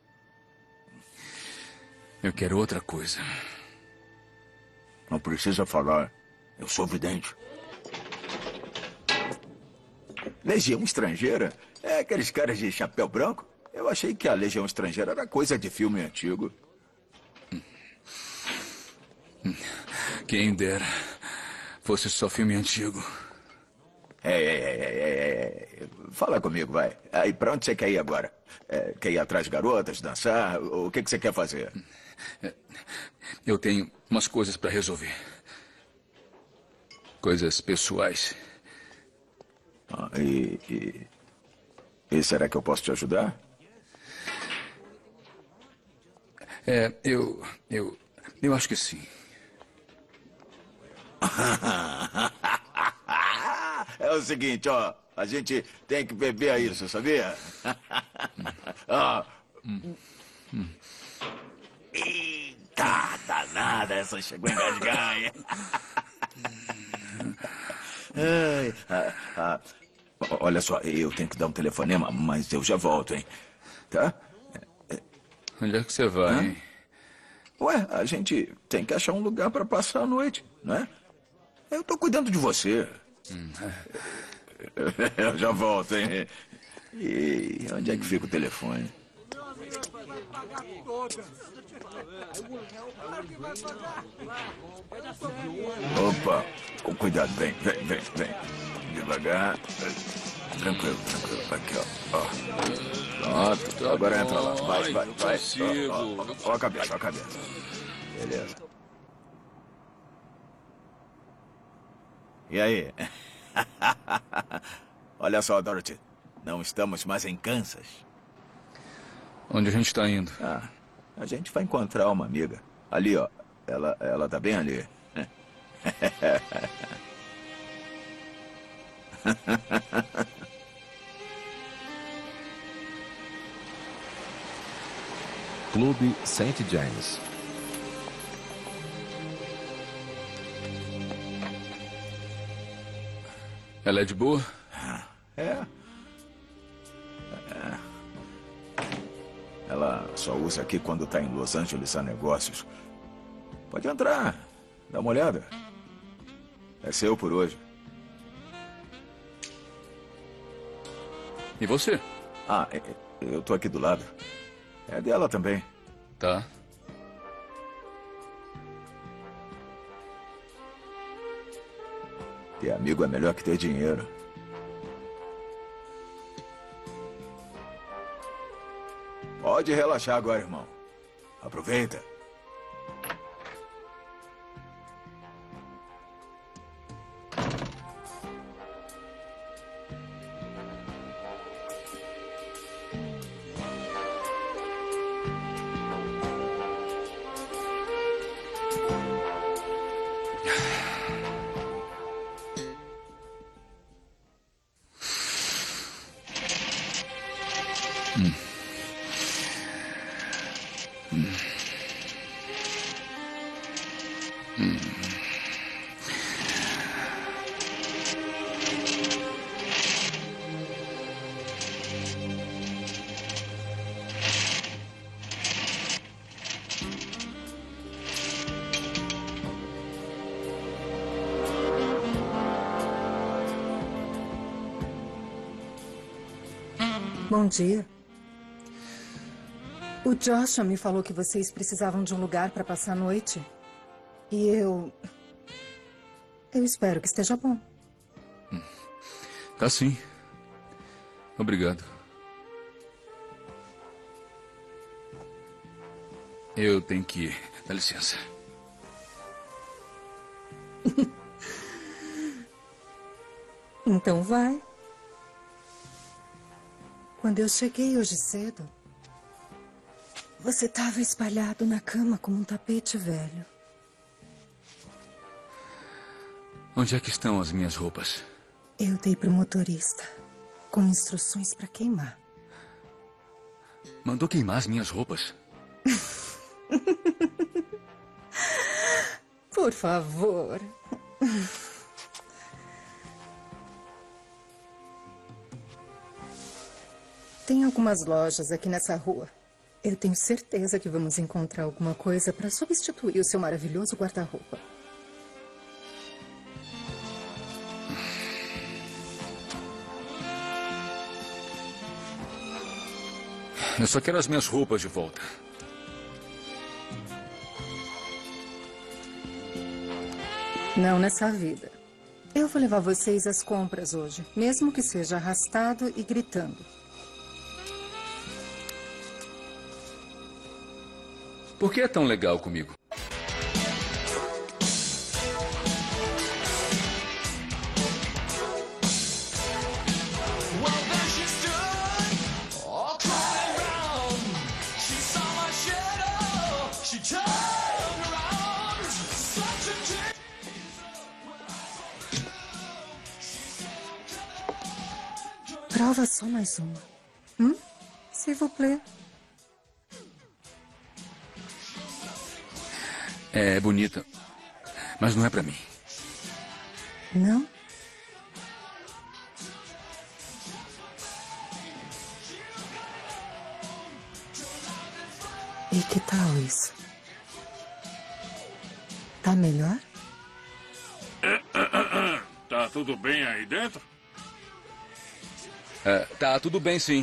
Speaker 8: Eu quero outra coisa.
Speaker 20: Não precisa falar. Eu sou vidente. Legião Estrangeira? É aqueles caras de chapéu branco? Eu achei que a Legião Estrangeira era coisa de filme antigo.
Speaker 8: Quem dera fosse só filme antigo.
Speaker 20: Fala comigo, vai. Aí, pra onde você quer ir agora? Quer ir atrás de garotas, dançar? O que você quer fazer?
Speaker 8: Eu tenho umas coisas para resolver. Coisas pessoais.
Speaker 20: E será que eu posso te ajudar?
Speaker 8: Eu acho que sim.
Speaker 20: É o seguinte, ó. A gente tem que beber a isso, sabia? Eita, danada, essa chegou a engasgar, hein? Olha só, eu tenho que dar um telefonema, mas eu já volto, hein? Tá?
Speaker 8: Onde é que você vai, hein?
Speaker 20: Ué, a gente tem que achar um lugar para passar a noite, não é? Eu tô cuidando de você. Eu já volto, hein? E onde é que fica o telefone? Opa, com cuidado, vem. Devagar. Tranquilo. Aqui, ó. Pronto, agora entra lá. Vai. Ó a cabeça. Beleza. E aí? Olha só, Dorothy. Não estamos mais em Kansas.
Speaker 8: Onde a gente está indo?
Speaker 20: A gente vai encontrar uma amiga. Ali, ó. Ela tá bem ali.
Speaker 19: Clube St. James.
Speaker 8: Ela é de boa?
Speaker 20: Ela só usa aqui quando tá em Los Angeles a negócios. Pode entrar. Dá uma olhada. É seu por hoje.
Speaker 8: E você?
Speaker 20: Eu tô aqui do lado. É dela também.
Speaker 8: Tá.
Speaker 20: Ter amigo é melhor que ter dinheiro. Pode relaxar agora, irmão. Aproveita.
Speaker 15: Bom dia. O Joshua me falou que vocês precisavam de um lugar para passar a noite. E eu espero que esteja bom.
Speaker 8: Tá sim. Obrigado. Eu tenho que ir. Dá licença.
Speaker 15: Então vai. Quando eu cheguei hoje cedo, você estava espalhado na cama como um tapete velho.
Speaker 8: Onde é que estão as minhas roupas?
Speaker 15: Eu dei pro motorista, com instruções para queimar.
Speaker 8: Mandou queimar as minhas roupas?
Speaker 15: Por favor. Tem algumas lojas aqui nessa rua. Eu tenho certeza que vamos encontrar alguma coisa para substituir o seu maravilhoso guarda-roupa.
Speaker 8: Eu só quero as minhas roupas de volta.
Speaker 15: Não nessa vida. Eu vou levar vocês às compras hoje, mesmo que seja arrastado e gritando.
Speaker 8: Por que é tão legal comigo?
Speaker 15: Prova só mais uma. S'il vous plaît.
Speaker 8: É bonita, mas não é pra mim.
Speaker 15: Não? E que tal isso? Tá melhor?
Speaker 22: Tá tudo bem aí dentro?
Speaker 8: Tá tudo bem, sim.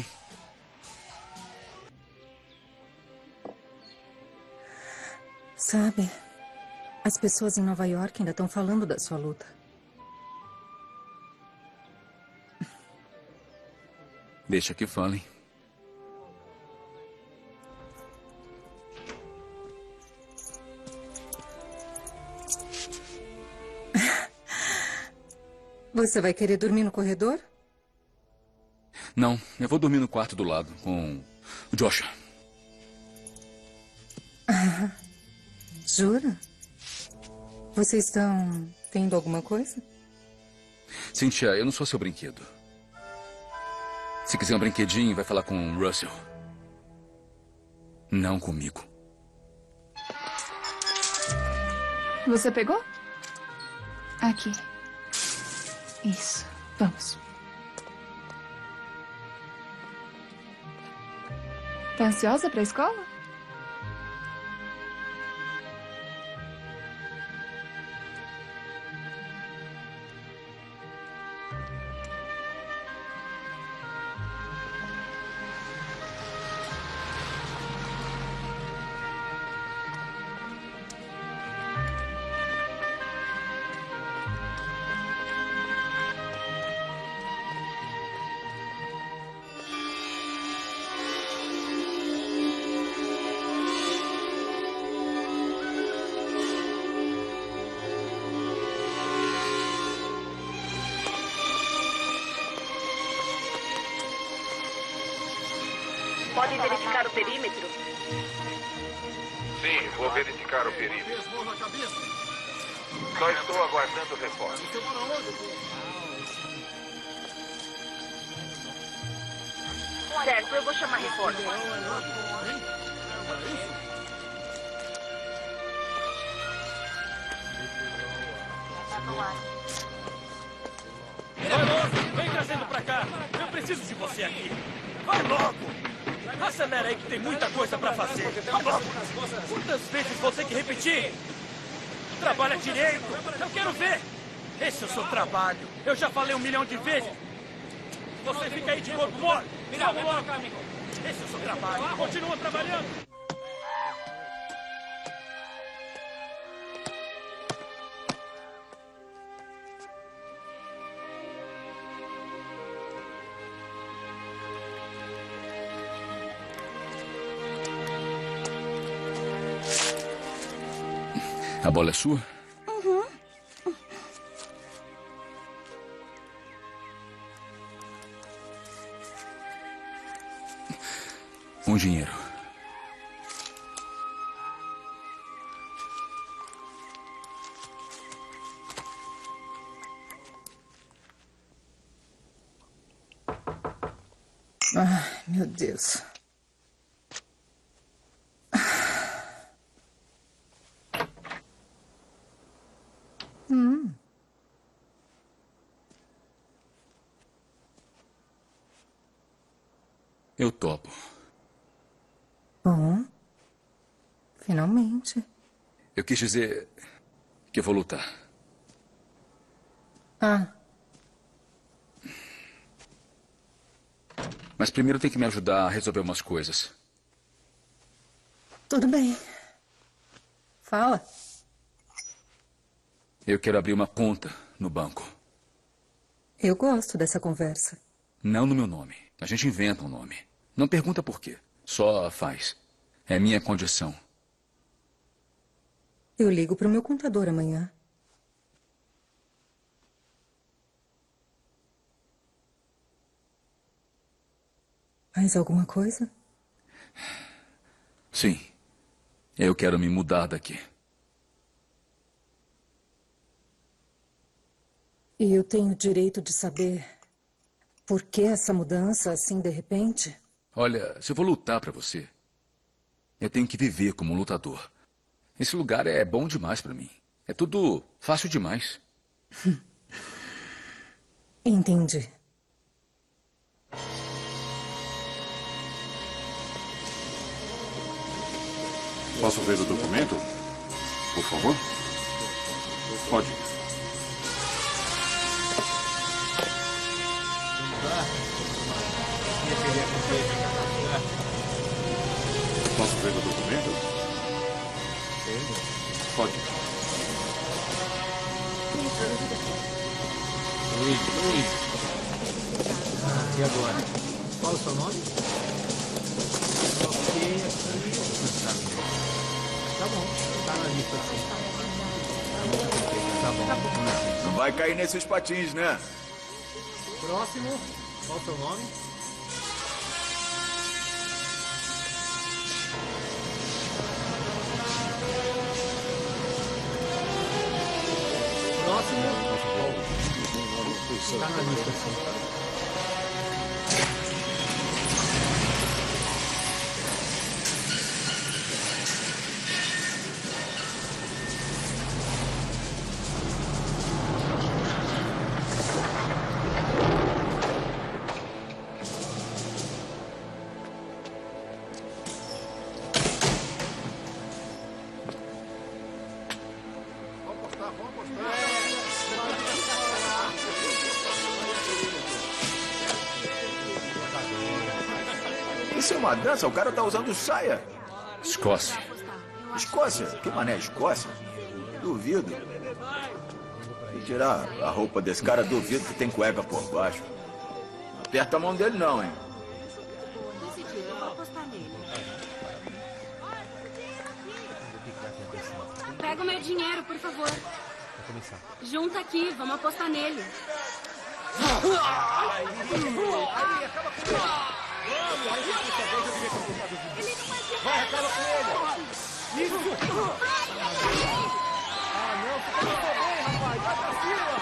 Speaker 15: Sabe, as pessoas em Nova York ainda estão falando da sua luta.
Speaker 8: Deixa que falem.
Speaker 15: Você vai querer dormir no corredor?
Speaker 8: Não, eu vou dormir no quarto do lado, com o Joshua.
Speaker 15: Jura? Vocês estão tendo alguma coisa?
Speaker 8: Cynthia, eu não sou seu brinquedo. Se quiser um brinquedinho, vai falar com o Russell. Não comigo.
Speaker 7: Você pegou? Aqui. Isso. Vamos. Tá ansiosa pra escola?
Speaker 6: Podem verificar o perímetro?
Speaker 2: Sim, vou verificar o perímetro. Só estou aguardando o reforço.
Speaker 6: Certo, eu vou chamar reforço.
Speaker 4: Vai logo! Vem trazendo pra cá! Eu preciso de você aqui! Vai logo! Acelera aí que tem muita coisa pra fazer! Vai logo! Quantas vezes vou ter que repetir? Trabalha direito! Eu quero ver! Esse é o seu trabalho! Eu já falei 1 milhão de vezes! Você fica aí de corpo mole! Vamos logo! Esse é o seu trabalho! Continua trabalhando!
Speaker 8: A bola é sua?
Speaker 18: Uhum.
Speaker 8: Um dinheiro.
Speaker 15: Ai, meu Deus.
Speaker 8: Eu topo.
Speaker 15: Bom, finalmente.
Speaker 8: Eu quis dizer que eu vou lutar.
Speaker 15: Ah,
Speaker 8: Mas primeiro tem que me ajudar a resolver umas coisas.
Speaker 15: tudo bem. Fala.
Speaker 8: Eu quero abrir uma conta no banco.
Speaker 15: Eu gosto dessa conversa.
Speaker 8: Não no meu nome. A gente inventa um nome. Não pergunta por quê. Só faz. É minha condição.
Speaker 15: Eu ligo pro meu contador amanhã. Mais alguma coisa?
Speaker 8: Sim. Eu quero me mudar daqui.
Speaker 15: E eu tenho o direito de saber por que essa mudança, assim, de repente?
Speaker 8: Olha, se eu vou lutar pra você, eu tenho que viver como um lutador. Esse lugar é bom demais pra mim. É tudo fácil demais.
Speaker 15: Entendi.
Speaker 22: Posso ver o documento? Por favor? Pode. Posso ver o documento? Pode.
Speaker 3: E agora? Qual o seu nome? Ok, aqui. Tá bom, tá na lista assim. Tá bom.
Speaker 20: Não vai cair nesses patins, né?
Speaker 3: Próximo, qual o seu nome? Próximo. Tá na lista assim.
Speaker 20: Isso é uma dança? O cara tá usando saia.
Speaker 8: Escócia.
Speaker 20: Escócia? Que mané, Escócia? Duvido. Se tirar a roupa desse cara, duvido que tem cueca por baixo. Aperta a mão dele não, hein?
Speaker 11: Pega o meu dinheiro, por favor. Junta aqui, vamos apostar nele.
Speaker 13: não, fica muito bem, rapaz. Vai pra cima.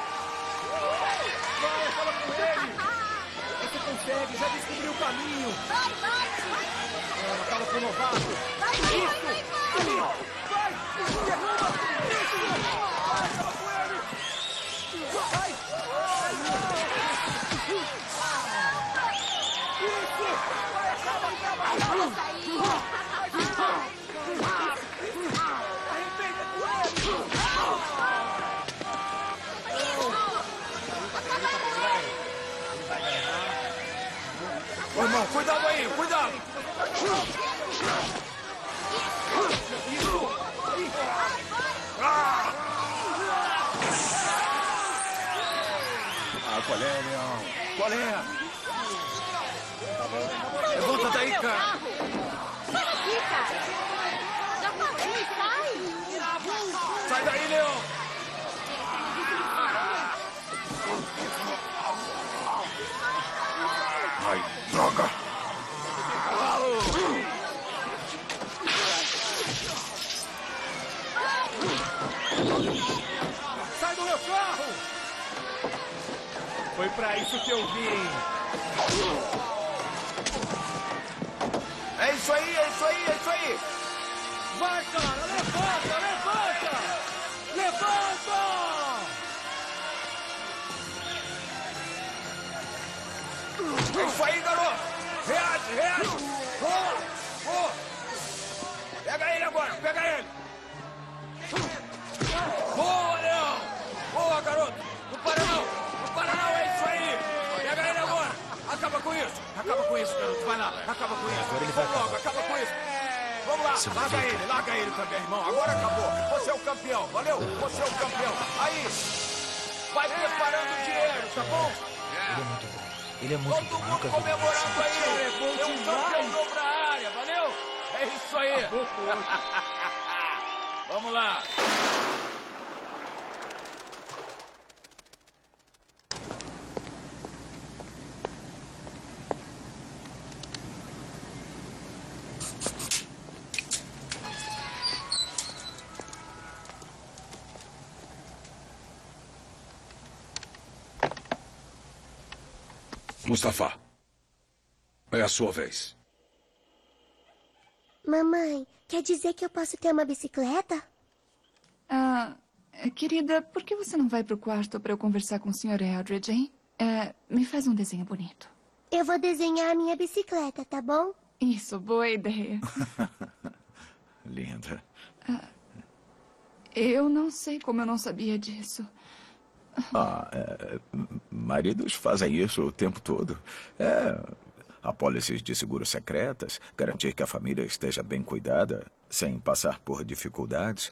Speaker 13: Vai, acaba com ele. Você consegue, já descobriu o caminho.
Speaker 4: Vai.
Speaker 13: Acaba com o novato.
Speaker 4: Vai.
Speaker 13: Ali, ó. Vai, derruba. Isso. Vai, acaba com ele. Vai. Isso. Vai, acaba. Arrebenta com ele.
Speaker 20: Ô, irmão, cuidado aí, cuidado! Qual é, Leão? Qual é? Levanta daí, cara!
Speaker 4: Sai daqui, cara! Já passei, sai!
Speaker 20: Sai daí, Leão! Ai, droga!
Speaker 13: Sai do meu carro! Foi pra isso que eu vim.
Speaker 20: É isso aí!
Speaker 13: Vai, cara! Levanta!
Speaker 20: É isso aí, garoto! Reage! Boa! Pega ele agora! Boa, Leão! Boa, garoto! Não para não! É isso aí! Pega ele agora! Acaba com isso, garoto! Vai lá! Acaba com isso!
Speaker 13: Agora ele vai
Speaker 20: Vamos logo! Acaba com isso! Vamos lá! Larga ele também, irmão! Agora acabou! Você é o campeão! Valeu! Você é o campeão! Aí! Vai preparando o dinheiro, tá bom?
Speaker 13: Ele é muito bom.
Speaker 20: Todo mundo comemorando aí! Tem um campeão novo na área! Valeu? É isso aí! Vamos lá!
Speaker 10: Mustafa, é a sua vez.
Speaker 21: Mamãe, quer dizer que eu posso ter uma bicicleta?
Speaker 7: Querida, por que você não vai pro quarto para eu conversar com o Sr. Eldridge, hein? Me faz um desenho bonito.
Speaker 21: Eu vou desenhar a minha bicicleta, tá bom?
Speaker 7: Isso, boa ideia.
Speaker 20: Linda.
Speaker 7: Eu não sei como eu não sabia disso.
Speaker 20: Maridos fazem isso o tempo todo. Apólices de seguros secretas, garantir que a família esteja bem cuidada, sem passar por dificuldades.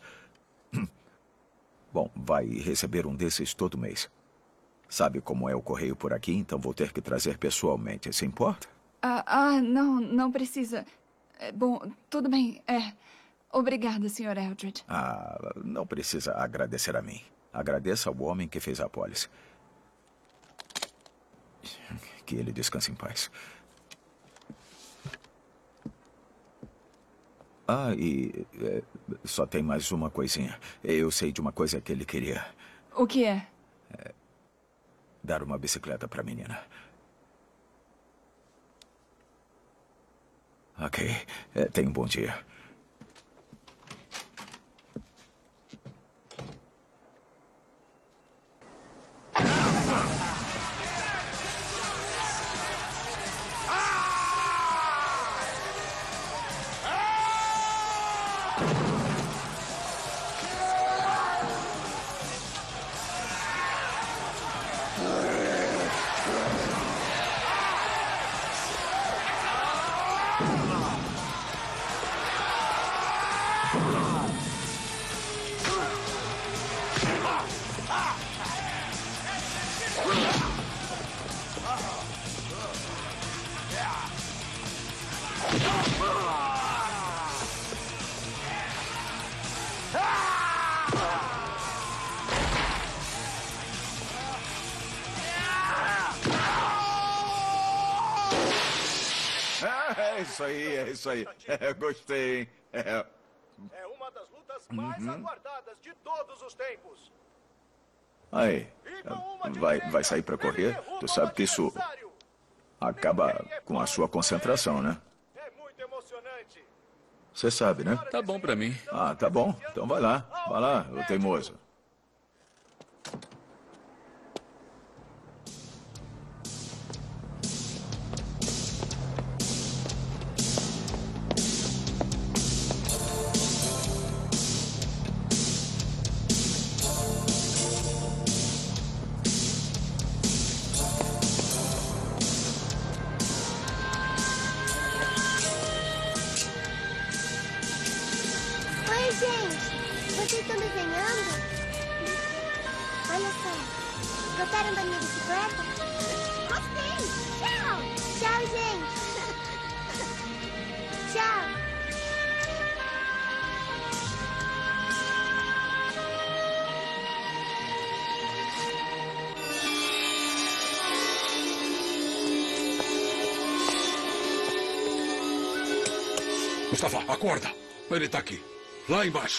Speaker 20: Bom, vai receber um desses todo mês. Sabe como é o correio por aqui, então vou ter que trazer pessoalmente. Se importa?
Speaker 7: Não precisa. Bom, tudo bem. Obrigada, Sr. Eldridge.
Speaker 20: Não precisa agradecer a mim. Agradeça ao homem que fez a apólice. Que ele descanse em paz. Só tem mais uma coisinha. Eu sei de uma coisa que ele queria.
Speaker 7: O que é?
Speaker 20: Dar uma bicicleta para a menina. Ok. Tenha um bom dia. É isso aí. Gostei, hein?
Speaker 13: É uma das lutas mais aguardadas de todos os tempos.
Speaker 20: Aí, vai sair pra correr? Tu sabe que isso acaba com a sua concentração, né?
Speaker 13: É muito emocionante.
Speaker 20: Você sabe, né?
Speaker 8: Tá bom pra mim.
Speaker 20: Ah, tá bom. Então vai lá, ô teimoso.
Speaker 21: Oi, gente. Vocês estão desenhando? Olha só. Gostaram da minha bicicleta? Gostei. Tchau. Tchau, gente. Tchau.
Speaker 10: Mustafa, acorda. Ele tá aqui. Lá embaixo.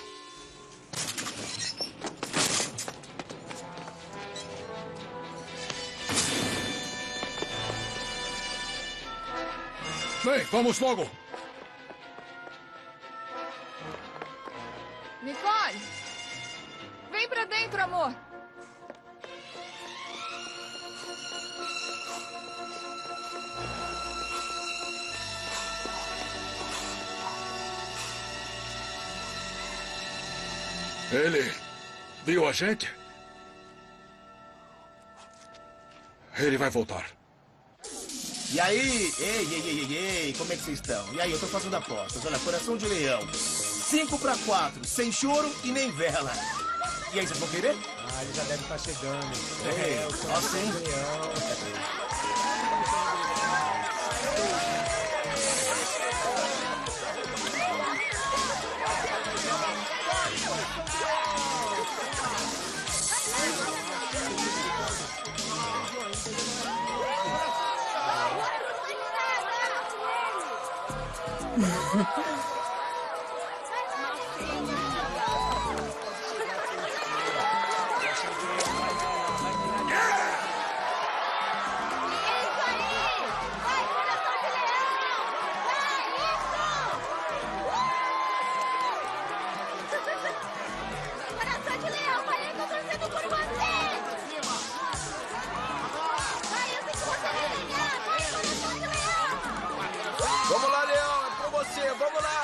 Speaker 10: Bem, vamos logo.
Speaker 7: Nicole! Vem pra dentro, amor.
Speaker 10: Ele viu a gente? Ele vai voltar.
Speaker 9: E aí? Ei, como é que vocês estão? E aí, eu tô fazendo apostas. Olha, coração de leão. 5-4, sem choro e nem vela. E aí, vocês vão querer?
Speaker 13: Ah, ele já deve estar chegando.
Speaker 9: Ei, ó sim.
Speaker 21: Coração de leão, falei que eu tô torcendo por você! Vai, eu sei que você vai ganhar! Vai, coração de leão!
Speaker 12: Vamos lá, Leão, é pra você, vamos lá!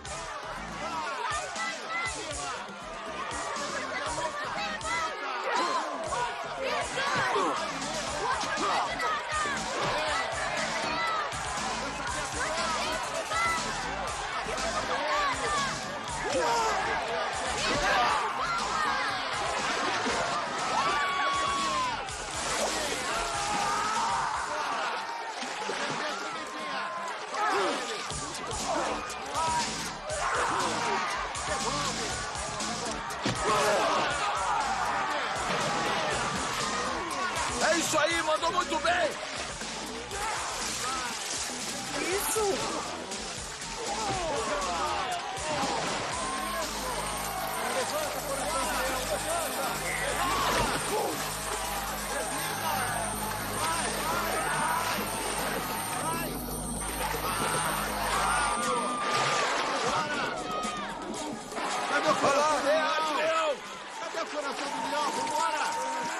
Speaker 12: É isso aí, mandou muito bem!
Speaker 21: Isso!
Speaker 13: Cadê o coração do leão?
Speaker 12: Leão!
Speaker 13: Cadê o coração do leão? Vambora!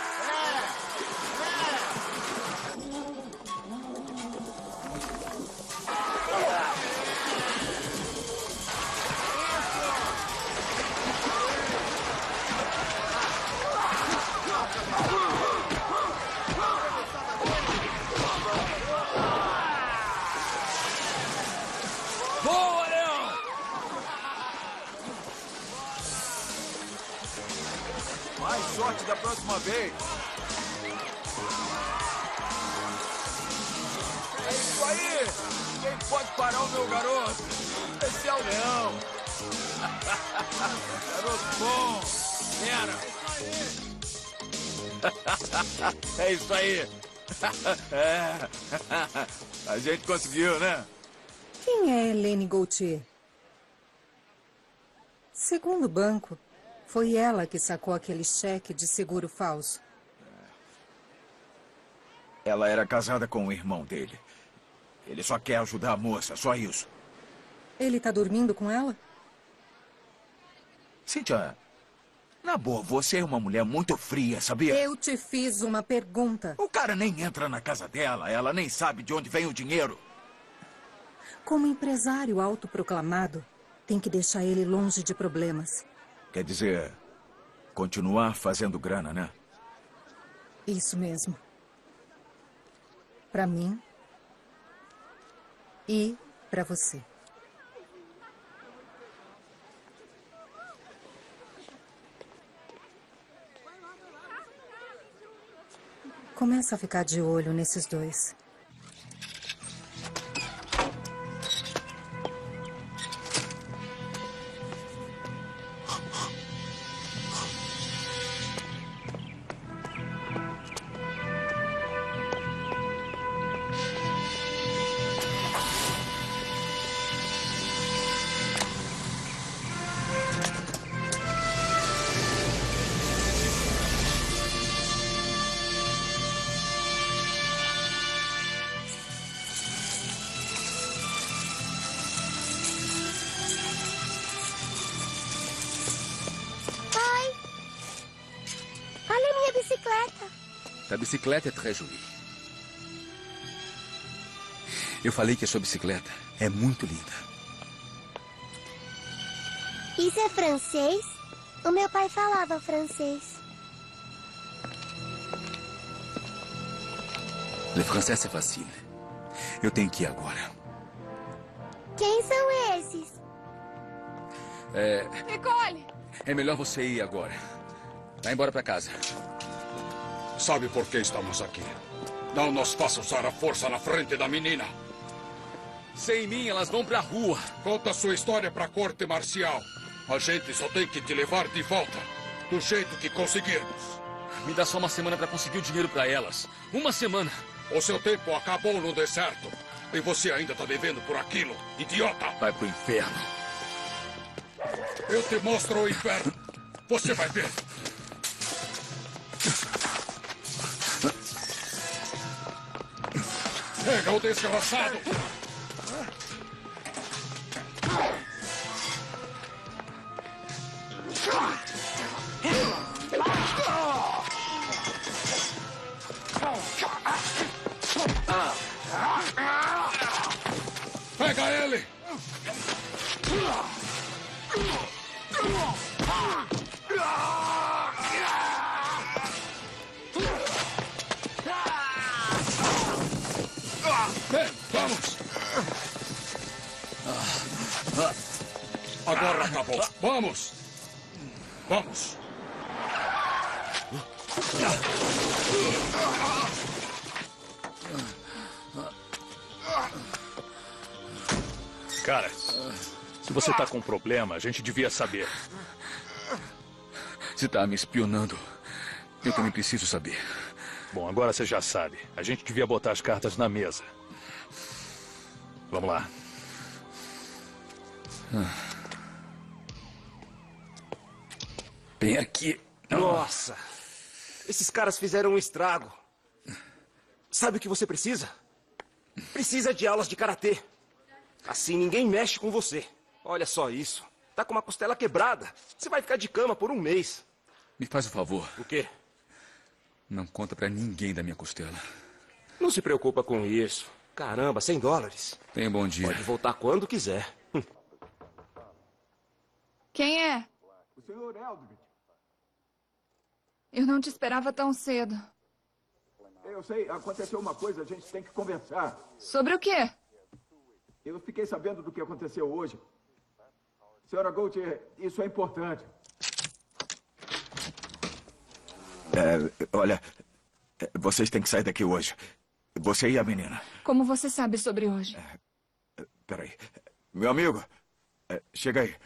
Speaker 12: Boa, Leão! Mais sorte da próxima vez! É isso aí! Quem pode parar o meu garoto? Esse é o Leão! Garoto bom! Era! É isso aí! É. A gente conseguiu, né?
Speaker 15: Quem é Helene Gautier? Segundo o banco, foi ela que sacou aquele cheque de seguro falso.
Speaker 20: Ela era casada com o irmão dele. Ele só quer ajudar a moça, só isso.
Speaker 15: Ele tá dormindo com ela?
Speaker 20: Cynthia, na boa, você é uma mulher muito fria, sabia?
Speaker 15: Eu te fiz uma pergunta.
Speaker 20: O cara nem entra na casa dela, ela nem sabe de onde vem o dinheiro.
Speaker 15: Como empresário autoproclamado, tem que deixar ele longe de problemas.
Speaker 20: Quer dizer, continuar fazendo grana, né?
Speaker 15: Isso mesmo. Pra mim e pra você. Começa a ficar de olho nesses dois.
Speaker 8: Ta bicicleta é très jolie. Eu falei que a sua bicicleta é muito linda.
Speaker 21: Isso é francês? O meu pai falava francês.
Speaker 8: Le français c'est facile. Eu tenho que ir agora.
Speaker 21: Quem são esses?
Speaker 7: Nicole!
Speaker 8: É melhor você ir agora. Vai embora pra casa.
Speaker 10: Sabe por que estamos aqui? Não nos faça usar a força na frente da menina.
Speaker 8: Sem mim, elas vão pra rua.
Speaker 10: Conta sua história pra corte marcial. A gente só tem que te levar de volta. Do jeito que conseguirmos.
Speaker 8: Me dá só uma semana pra conseguir o dinheiro pra elas. Uma semana.
Speaker 10: O seu tempo acabou no deserto. E você ainda tá devendo por aquilo, idiota.
Speaker 8: Vai pro inferno.
Speaker 10: Eu te mostro o inferno. Você vai ver. Pega o desgraçado! Pega ele! Vem, vamos! Agora acabou. Vamos! Vamos!
Speaker 14: Cara, se você tá com um problema, a gente devia saber.
Speaker 8: Se tá me espionando, eu também preciso saber.
Speaker 14: Bom, agora você já sabe. A gente devia botar as cartas na mesa. Vamos lá.
Speaker 8: Bem aqui.
Speaker 17: Nossa! Esses caras fizeram um estrago. Sabe o que você precisa? Precisa de aulas de karatê. Assim ninguém mexe com você. Olha só isso. Tá com uma costela quebrada. Você vai ficar de cama por um mês.
Speaker 8: Me faz um favor.
Speaker 17: O quê?
Speaker 8: Não conta pra ninguém da minha costela.
Speaker 17: Não se preocupa com isso. Caramba, $100.
Speaker 8: Tenha um bom dia.
Speaker 17: Pode voltar quando quiser.
Speaker 7: Quem é?
Speaker 23: O senhor Eldridge.
Speaker 7: Eu não te esperava tão cedo.
Speaker 23: Eu sei, aconteceu uma coisa, a gente tem que conversar.
Speaker 7: Sobre o quê?
Speaker 23: Eu fiquei sabendo do que aconteceu hoje. Senhora Gautier, isso é importante.
Speaker 20: Olha, vocês têm que sair daqui hoje. Você e a menina.
Speaker 7: Como você sabe sobre hoje?
Speaker 20: Peraí. Meu amigo, chega aí.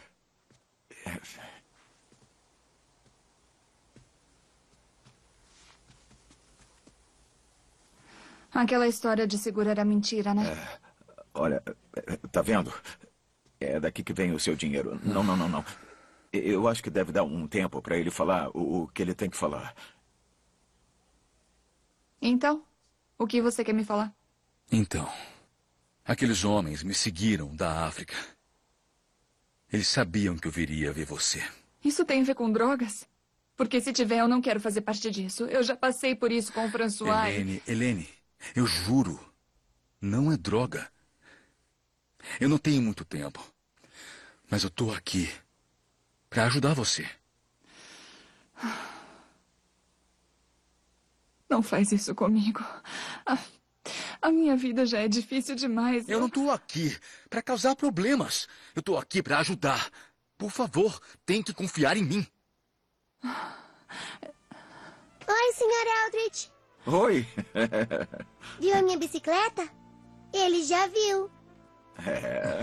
Speaker 7: Aquela história de seguro era mentira, né?
Speaker 20: Olha, tá vendo? É daqui que vem o seu dinheiro. Não. Eu acho que deve dar um tempo para ele falar o que ele tem que falar.
Speaker 7: Então, o que você quer me falar?
Speaker 8: Então, aqueles homens me seguiram da África. Eles sabiam que eu viria ver você.
Speaker 7: Isso tem a ver com drogas? Porque se tiver, eu não quero fazer parte disso. Eu já passei por isso com o François.
Speaker 8: Helene, eu juro, não é droga. Eu não tenho muito tempo, mas eu tô aqui para ajudar você.
Speaker 7: Não faz isso comigo. A minha vida já é difícil demais.
Speaker 8: Eu não tô aqui para causar problemas. Eu tô aqui para ajudar. Por favor, tente confiar em mim.
Speaker 21: Oi, Sr. Eldridge.
Speaker 20: Oi.
Speaker 21: Viu a minha bicicleta? Ele já viu.
Speaker 20: É.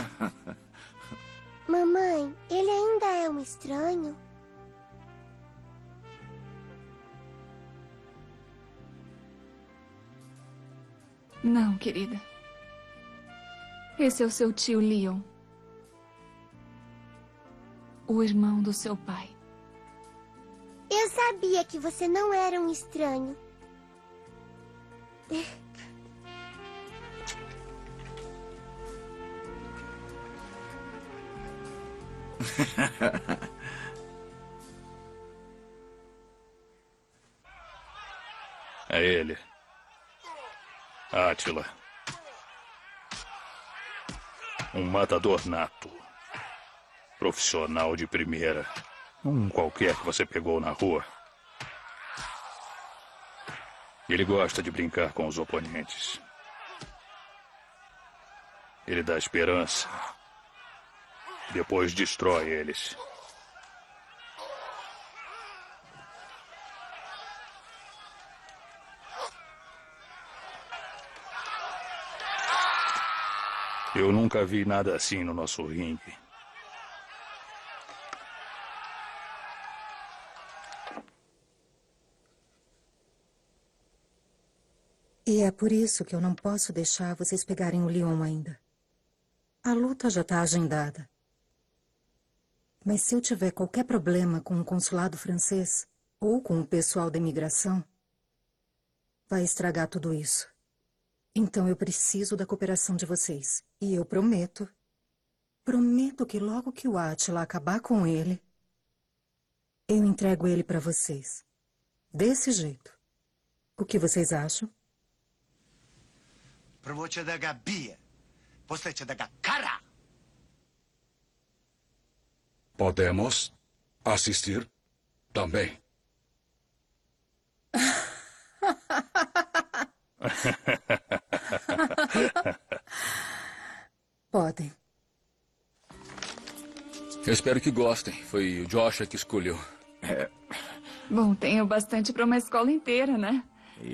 Speaker 21: Mamãe, ele ainda é um estranho?
Speaker 7: Não, querida. Esse é o seu tio Leon. O irmão do seu pai.
Speaker 21: Eu sabia que você não era um estranho.
Speaker 14: É ele. Átila. Um matador nato. Profissional de primeira. Um qualquer que você pegou na rua. Ele gosta de brincar com os oponentes. Ele dá esperança. Depois destrói eles. Eu nunca vi nada assim no nosso ringue.
Speaker 15: E é por isso que eu não posso deixar vocês pegarem o Leon ainda. A luta já está agendada. Mas se eu tiver qualquer problema com o consulado francês ou com o pessoal da imigração, vai estragar tudo isso. Então eu preciso da cooperação de vocês. E eu prometo que logo que o Átila acabar com ele, eu entrego ele para vocês. Desse jeito. O que vocês acham?
Speaker 10: Podemos assistir também.
Speaker 15: Podem.
Speaker 8: Eu espero que gostem. Foi o Joshua que escolheu.
Speaker 7: Bom, tenho bastante para uma escola inteira, né?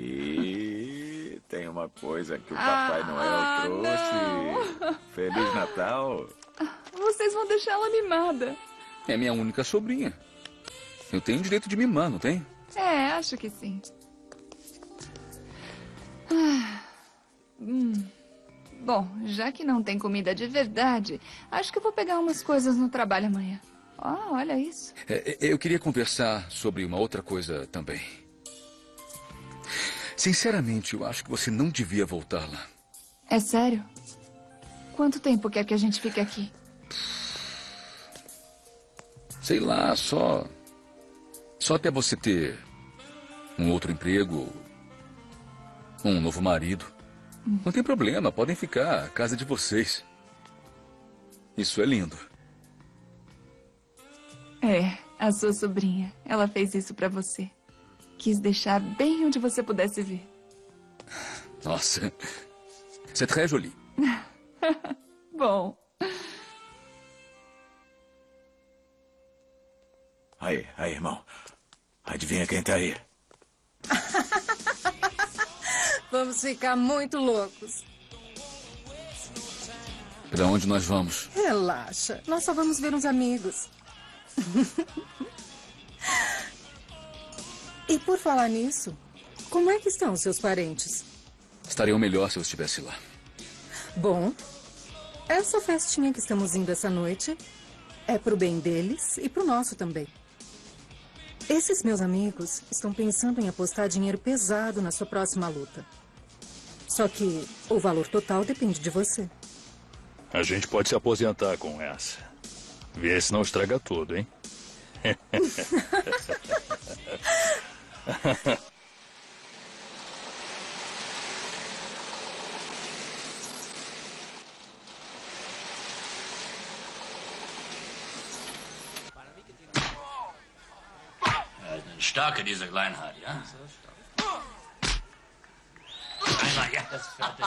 Speaker 20: E tem uma coisa que o Papai Noel trouxe.
Speaker 7: Não.
Speaker 20: Feliz Natal.
Speaker 7: Vocês vão deixar ela mimada.
Speaker 8: É minha única sobrinha. Eu tenho o direito de mimar, não tem?
Speaker 7: É, acho que sim. Bom, já que não tem comida de verdade, acho que eu vou pegar umas coisas no trabalho amanhã. Olha isso.
Speaker 8: Eu queria conversar sobre uma outra coisa também. Sinceramente, eu acho que você não devia voltar lá.
Speaker 7: É sério? Quanto tempo quer que a gente fique aqui?
Speaker 8: Sei lá, só até você ter um outro emprego, um novo marido. Não tem problema, podem ficar à casa de vocês. Isso é lindo.
Speaker 7: É, a sua sobrinha. Ela fez isso pra você. Quis deixar bem onde você pudesse ver.
Speaker 8: Nossa, c'est très joli.
Speaker 7: Bom.
Speaker 20: Aí, irmão. Adivinha quem tá aí?
Speaker 15: Vamos ficar muito loucos.
Speaker 8: Pra onde nós vamos?
Speaker 15: Relaxa, nós só vamos ver uns amigos. E por falar nisso, como é que estão os seus parentes?
Speaker 8: Estariam melhor se eu estivesse lá.
Speaker 15: Bom, essa festinha que estamos indo essa noite É pro bem deles e pro nosso também. Esses meus amigos estão pensando em apostar dinheiro pesado na sua próxima luta. Só que o valor total depende de você.
Speaker 14: A gente pode se aposentar com essa. Vê se não estraga tudo, hein?
Speaker 3: Starke, diese Kleinheit, ja? Einmal, ja. Das ist fertig.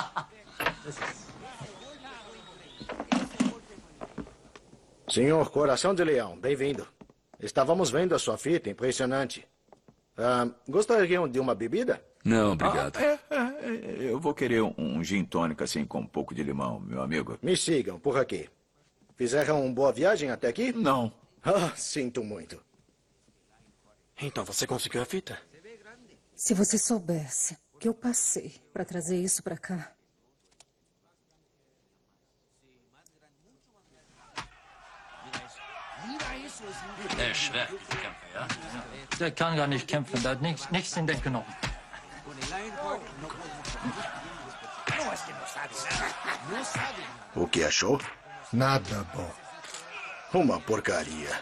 Speaker 1: Senhor Coração de Leão, bem-vindo. Estávamos vendo a sua fita, impressionante. Gostariam de uma bebida?
Speaker 8: Não, obrigado.
Speaker 20: Eu vou querer um gin tônica assim com um pouco de limão, meu amigo.
Speaker 1: Me sigam, por aqui. Fizeram uma boa viagem até aqui?
Speaker 20: Não.
Speaker 1: Sinto muito.
Speaker 17: Então você conseguiu a fita?
Speaker 15: Se você soubesse o que eu passei para trazer isso para cá.
Speaker 3: Der ist schwer, dieser Kämpfer, ja?
Speaker 5: Der kann gar nicht kämpfen, der hat nichts in den Knochen.
Speaker 1: O que achou?
Speaker 16: Nada bom.
Speaker 1: Uma porcaria.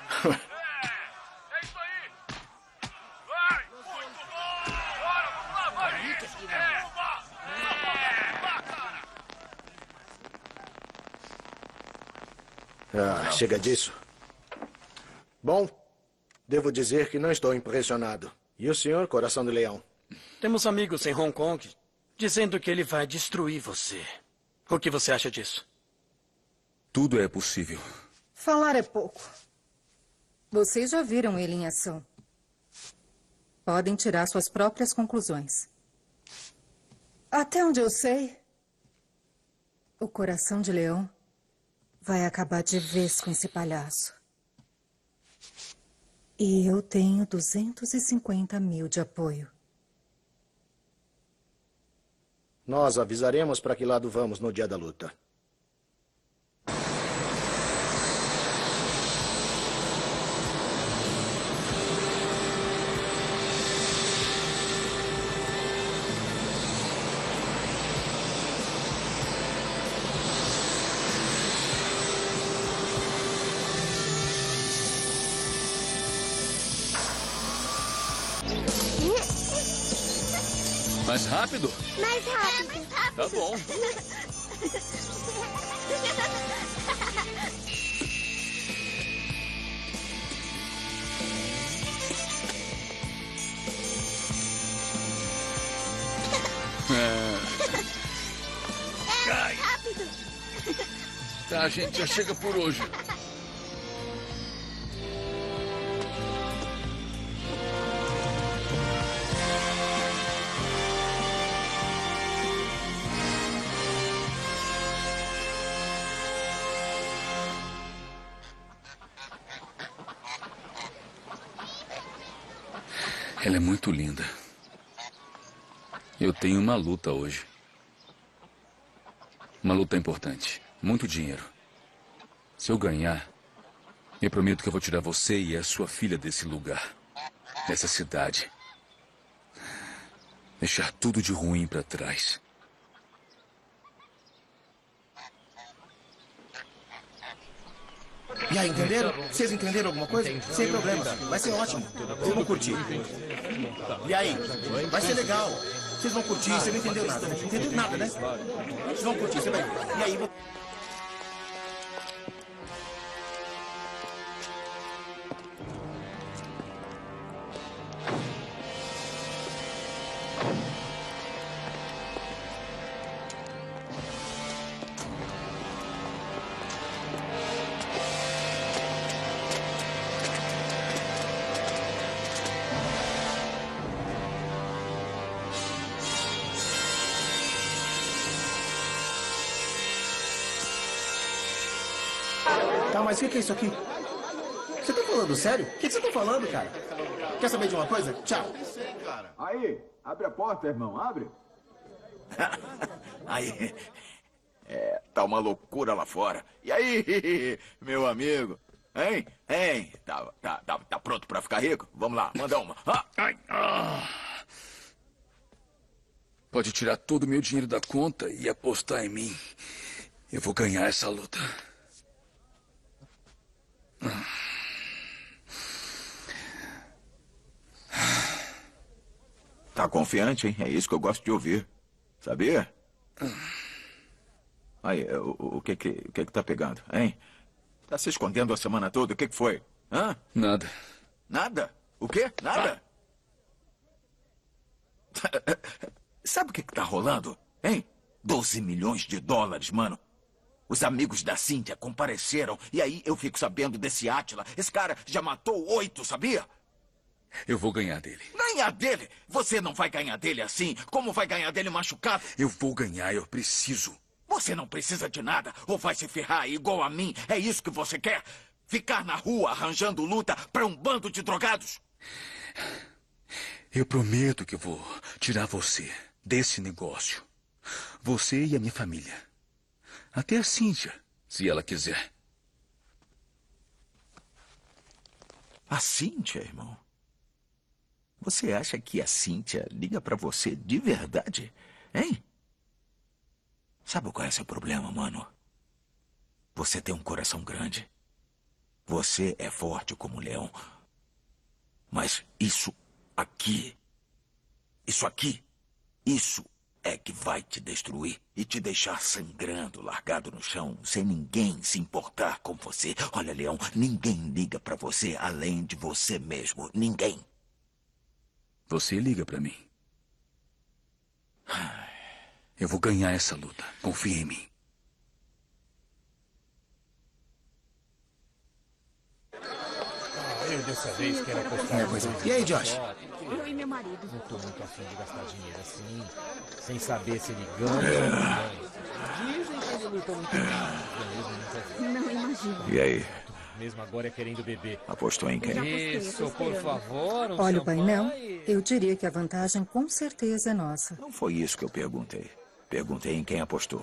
Speaker 1: Chega disso. Bom, devo dizer que não estou impressionado. E o senhor, Coração de Leão?
Speaker 17: Temos amigos em Hong Kong dizendo que ele vai destruir você. O que você acha disso?
Speaker 8: Tudo é possível.
Speaker 15: Falar é pouco. Vocês já viram ele em ação. Podem tirar suas próprias conclusões. Até onde eu sei, o Coração de Leão vai acabar de vez com esse palhaço. E eu tenho 250 mil de apoio.
Speaker 1: Nós avisaremos para que lado vamos no dia da luta.
Speaker 8: Mais rápido?
Speaker 21: Mais rápido.
Speaker 8: Mais rápido. Tá bom.
Speaker 21: Mais rápido.
Speaker 8: Tá, gente, já chega por hoje. Ela é muito linda. Eu tenho uma luta hoje. Uma luta importante. Muito dinheiro. Se eu ganhar, eu prometo que eu vou tirar você e a sua filha desse lugar. Dessa cidade. Deixar tudo de ruim pra trás.
Speaker 9: E aí, entenderam? Vocês entenderam alguma coisa? Sem problema. Vai ser ótimo. Vocês vão curtir. E aí? Vai ser legal. Vocês vão curtir. Você não entendeu nada, né? Entendeu nada, né? Vocês vão curtir, você vai ver. E aí? Tá, mas o que é isso aqui? Você tá falando sério? O que você tá falando, cara? Quer saber de uma coisa? Tchau.
Speaker 23: Aí, abre a porta, irmão, abre.
Speaker 20: Aí, tá uma loucura lá fora. E aí, meu amigo? Hein? Hein? Tá pronto pra ficar rico? Vamos lá, manda uma.
Speaker 8: Pode tirar todo o meu dinheiro da conta e apostar em mim. Eu vou ganhar essa luta.
Speaker 20: Tá confiante, hein? É isso que eu gosto de ouvir. Sabia? Aí, o que tá pegando, hein? Tá se escondendo a semana toda? O que foi? Hã?
Speaker 8: Nada.
Speaker 20: Nada? O quê? Nada? Sabe o que tá rolando, hein? 12 milhões de dólares, mano. Os amigos da Cíntia compareceram e aí eu fico sabendo desse Átila. Esse cara já matou 8, sabia?
Speaker 8: Eu vou ganhar dele.
Speaker 20: Ganhar dele? Você não vai ganhar dele assim. Como vai ganhar dele machucado?
Speaker 8: Eu vou ganhar, eu preciso.
Speaker 20: Você não precisa de nada. Ou vai se ferrar igual a mim. É isso que você quer? Ficar na rua arranjando luta para um bando de drogados?
Speaker 8: Eu prometo que eu vou tirar você desse negócio. Você e a minha família. Até a Cíntia, se ela quiser.
Speaker 20: A Cíntia, irmão? Você acha que a Cíntia liga pra você de verdade? Hein? Sabe qual é o seu problema, mano? Você tem um coração grande. Você é forte como um leão. Mas isso aqui é que vai te destruir e te deixar sangrando, largado no chão, sem ninguém se importar com você. Olha, Leão, ninguém liga pra você além de você mesmo. Ninguém.
Speaker 8: Você liga pra mim. Eu vou ganhar essa luta. Confia em mim.
Speaker 13: Eu dessa vez quero apostar.
Speaker 9: E aí, Josh?
Speaker 11: Eu e meu marido.
Speaker 13: Não tô muito afim de gastar dinheiro assim, sem saber se ele ganha ou não ganha. Dizem que ele luta muito bem.
Speaker 11: Não imagino.
Speaker 20: E aí?
Speaker 13: Mesmo agora é querendo beber.
Speaker 20: Apostou em quem?
Speaker 13: Isso, por favor.
Speaker 15: Olha o painel. Eu diria que a vantagem com certeza é nossa.
Speaker 20: Não foi isso que eu perguntei. Perguntei em quem apostou.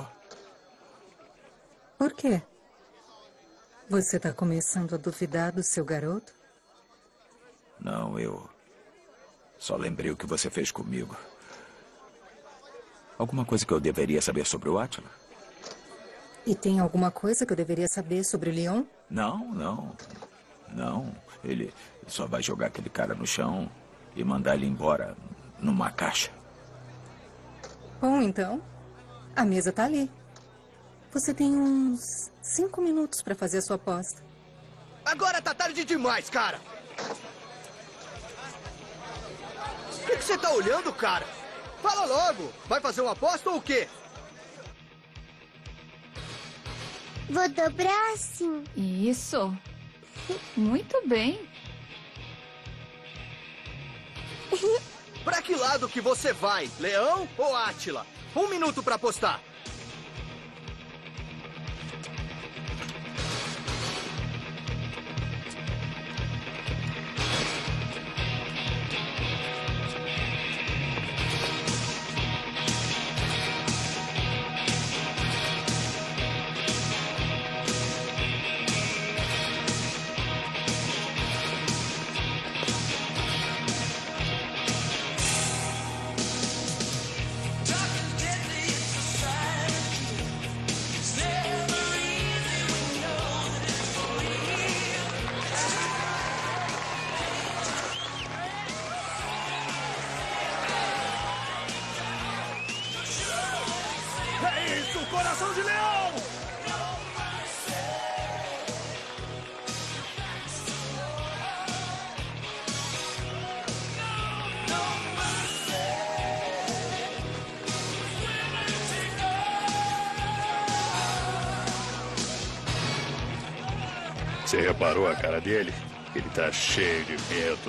Speaker 15: Por quê? Você tá começando a duvidar do seu garoto?
Speaker 20: Não, eu só lembrei o que você fez comigo. Alguma coisa que eu deveria saber sobre o Átila?
Speaker 15: E tem alguma coisa que eu deveria saber sobre o Leon?
Speaker 20: Não. Ele só vai jogar aquele cara no chão e mandar ele embora numa caixa.
Speaker 15: Bom, então, a mesa tá ali. Você tem uns 5 minutos pra fazer a sua aposta.
Speaker 17: Agora tá tarde demais, cara. O que você tá olhando, cara? Fala logo. Vai fazer uma aposta ou o quê?
Speaker 21: Vou dobrar assim.
Speaker 7: Isso. Muito bem.
Speaker 17: Pra que lado que você vai? Leão ou Átila? 1 minuto pra apostar.
Speaker 4: É isso, coração de leão!
Speaker 14: Você reparou a cara dele? Ele tá cheio de medo.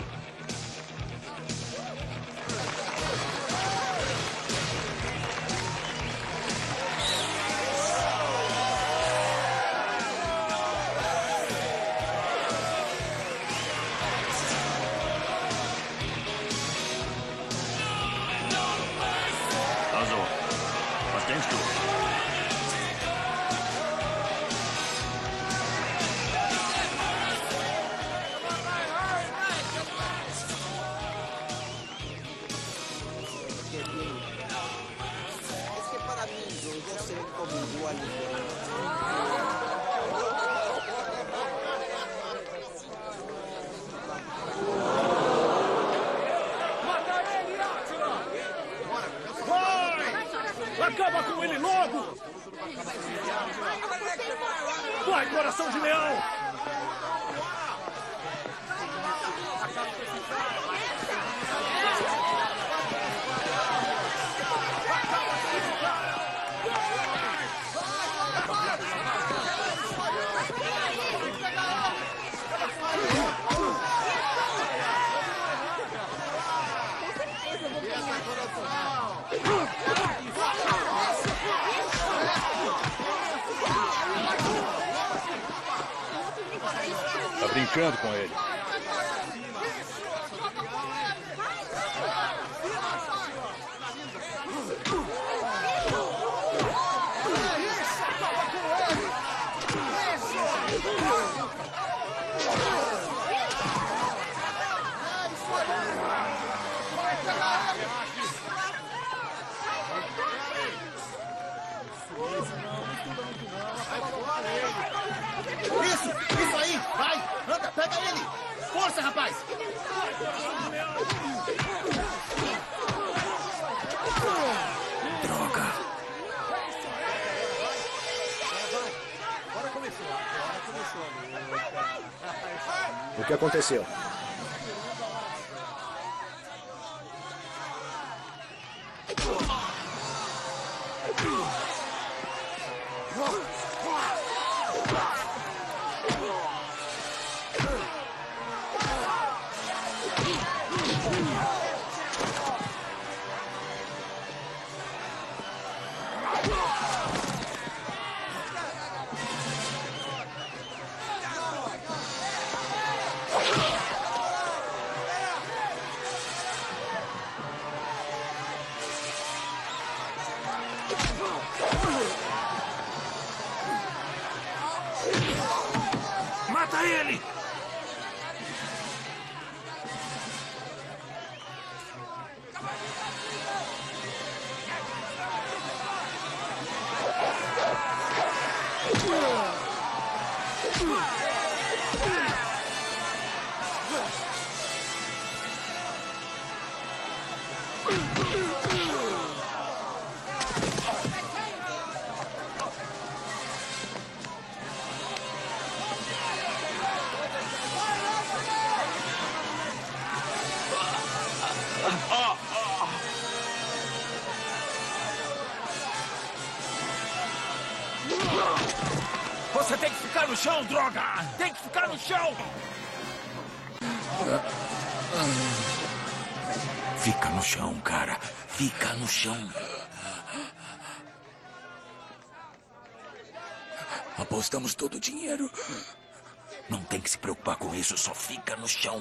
Speaker 3: Vai, coração de leão!
Speaker 14: Tá brincando com ele.
Speaker 9: Isso aí! Vai! Anda, pega ele! Força, rapaz!
Speaker 20: Droga!
Speaker 1: O que aconteceu?
Speaker 3: Mata ele!
Speaker 12: Você tem que ficar no chão, droga! Tem que ficar no chão!
Speaker 20: Fica no chão, cara. Fica no chão. Apostamos todo o dinheiro. Não tem que se preocupar com isso, só fica no chão.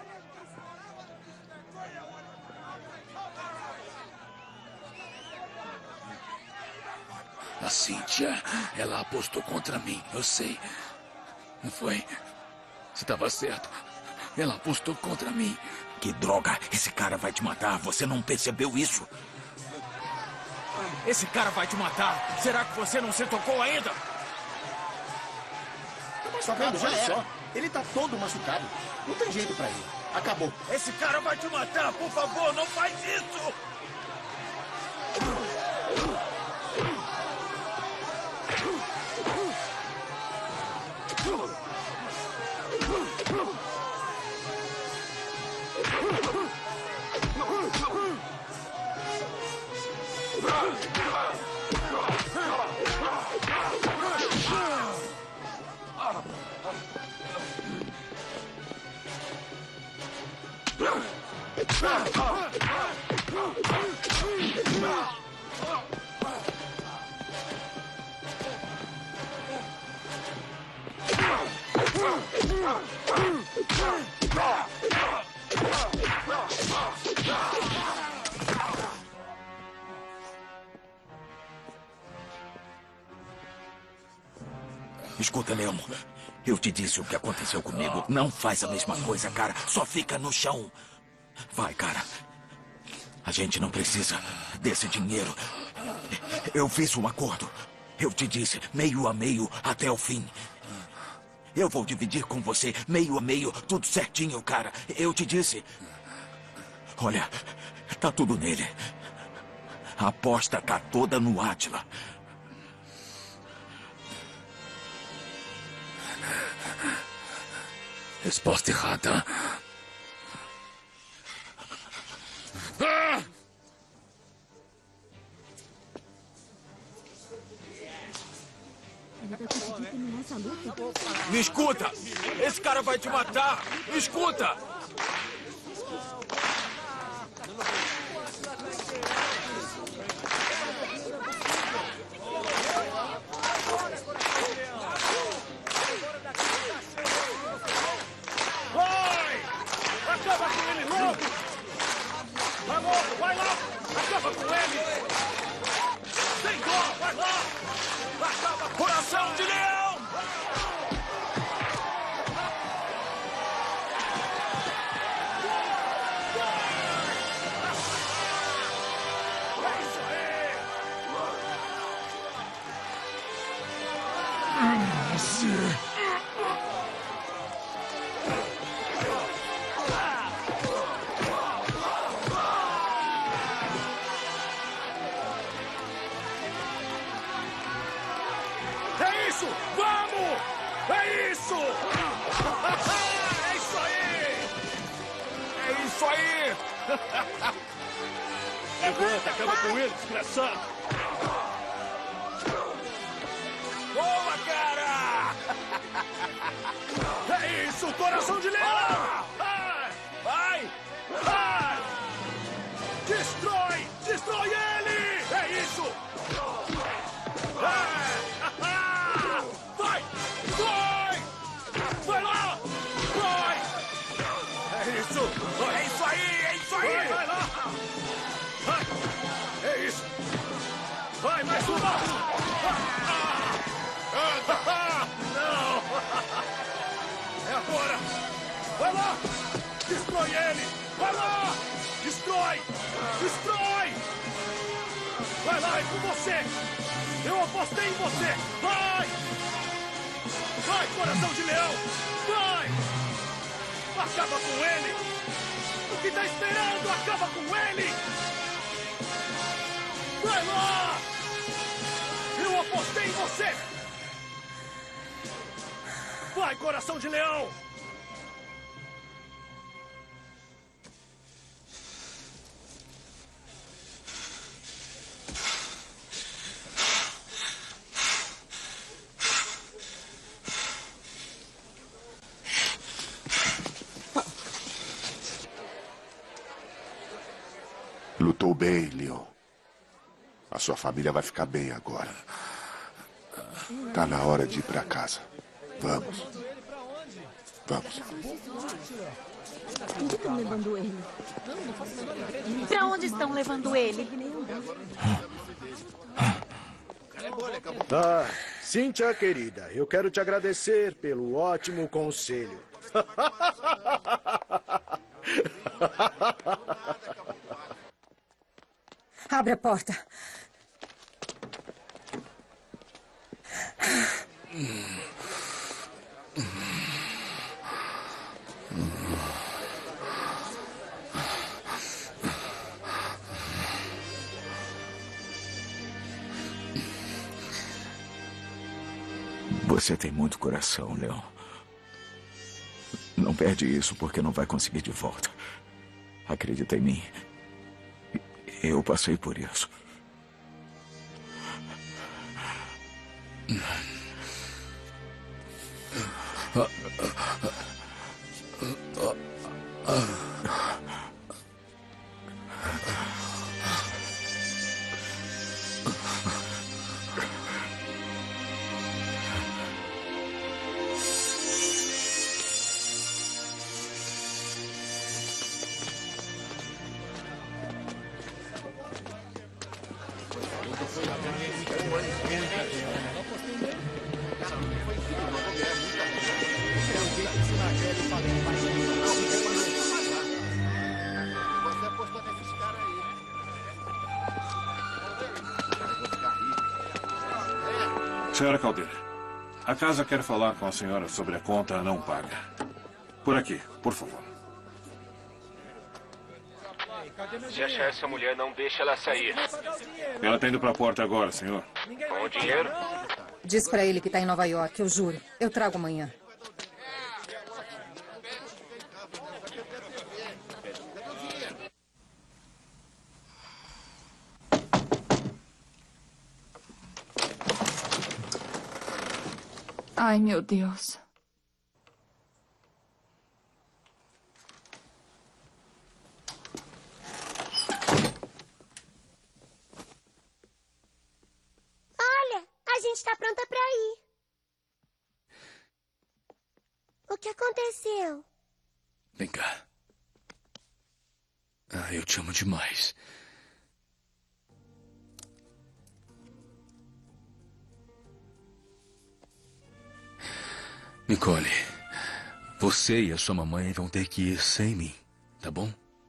Speaker 8: A Cynthia, ela apostou contra mim, eu sei. Não foi? Você estava certo. Ela apostou contra mim.
Speaker 20: Que droga! Esse cara vai te matar. Você não percebeu isso?
Speaker 12: Esse cara vai te matar. Será que você não se tocou ainda?
Speaker 9: Tá vendo? Já era. Ele tá todo machucado. Não tem jeito pra ele. Acabou.
Speaker 12: Esse cara vai te matar. Por favor, não faz isso!
Speaker 20: Escuta, Leão. Eu te disse o que aconteceu comigo. Não faz a mesma coisa, cara. Só fica no chão. Vai, cara. A gente não precisa desse dinheiro. Eu fiz um acordo. Eu te disse, meio a meio até o fim. Eu vou dividir com você, meio a meio, tudo certinho, cara. Eu te disse. Olha, tá tudo nele. A aposta tá toda no Átila.
Speaker 8: Resposta errada.
Speaker 11: Ele vai conseguir terminar essa luta?
Speaker 12: Me escuta! Esse cara vai te matar! Me escuta!
Speaker 4: Vai! Acaba com ele logo! Vai logo, vai lá! Acaba com ele! Sem dó, vai lá! Acaba com
Speaker 12: Coração de leão!
Speaker 4: É isso aí! É isso! Vamos! É isso! É isso aí!
Speaker 12: É isso aí!
Speaker 4: Levanta, acaba com ele, desgraçado!
Speaker 12: Boa, cara!
Speaker 4: É isso, coração de leão!
Speaker 12: Vai!
Speaker 4: Vai! Destrói! Destrói ele! É isso! Vai! Vai! Vai lá! Vai! É isso!
Speaker 12: É isso aí! É isso aí!
Speaker 4: Vai lá! Vai! É isso! Vai, mais uma! Não! É agora! Vai lá! Destrói ele! Vai lá! Destrói! Destrói! Vai lá, é com você! Eu apostei em você! Vai! Vai, coração de leão! Vai! Acaba com ele! O que tá esperando? Acaba com ele! Vai lá! Eu apostei em você! Vai, coração de leão!
Speaker 2: Lutou bem, Leon. A sua família vai ficar bem agora. Tá na hora de ir pra casa. Vamos. Vamos.
Speaker 11: Onde estão levando ele?
Speaker 6: Pra onde estão levando ele?
Speaker 1: Cíntia, querida, eu quero te agradecer pelo ótimo conselho.
Speaker 15: Abre a porta.
Speaker 12: Você tem muito coração, Leon. Não perde isso porque não vai conseguir de volta. Acredita em mim. Eu passei por isso.
Speaker 22: Senhora Caldeira, a casa quer falar com a senhora sobre a conta não paga. Por aqui, por favor.
Speaker 17: Se achar essa mulher, não deixa ela sair.
Speaker 22: Ela tá indo pra porta agora, senhor.
Speaker 17: Com o dinheiro?
Speaker 15: Diz pra ele que tá em Nova York, eu juro. Eu trago amanhã.
Speaker 7: Ai, meu Deus.
Speaker 21: Olha, a gente tá pronta pra ir. O que aconteceu?
Speaker 8: Vem cá. Eu te amo demais. Nicole, você e a sua mamãe vão ter que ir sem mim, tá bom?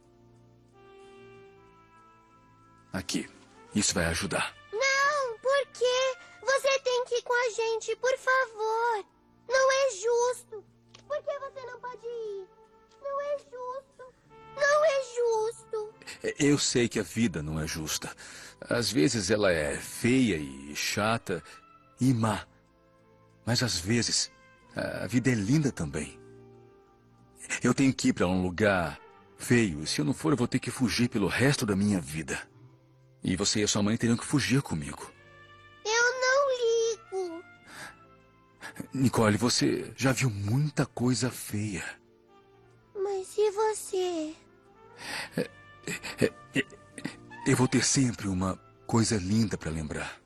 Speaker 8: Aqui, isso vai ajudar.
Speaker 21: Não, por quê? Você tem que ir com a gente, por favor. Não é justo. Por que você não pode ir? Não é justo. Não é justo.
Speaker 8: Eu sei que a vida não é justa. Às vezes ela é feia e chata e má. Mas às vezes a vida é linda também. Eu tenho que ir para um lugar feio. E se eu não for, eu vou ter que fugir pelo resto da minha vida. E você e a sua mãe teriam que fugir comigo.
Speaker 21: Eu não ligo.
Speaker 8: Nicole, você já viu muita coisa feia.
Speaker 21: Mas e você?
Speaker 8: Eu vou ter sempre uma coisa linda para lembrar.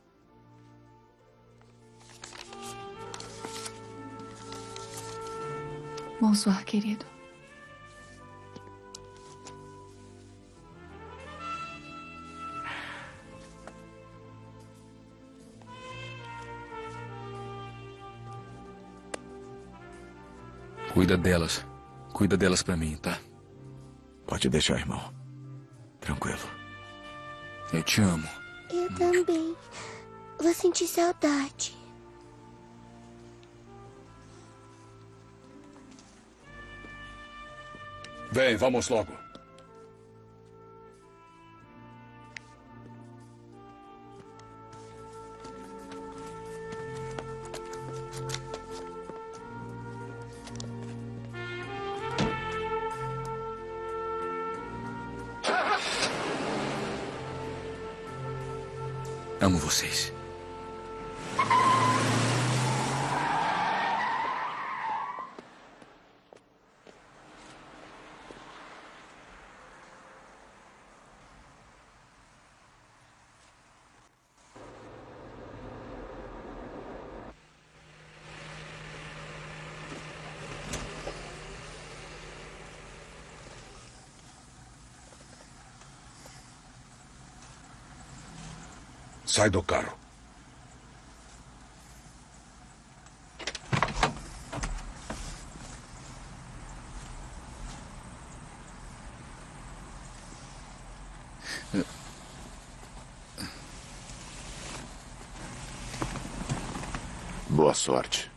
Speaker 7: Bonsoir, querido.
Speaker 8: Cuida delas. Cuida delas pra mim, tá?
Speaker 12: Pode deixar, irmão. Tranquilo.
Speaker 8: Eu te amo.
Speaker 21: Eu também. Vou sentir saudade.
Speaker 10: Vem, vamos logo.
Speaker 8: Amo vocês.
Speaker 10: Sai do carro.
Speaker 2: Boa sorte.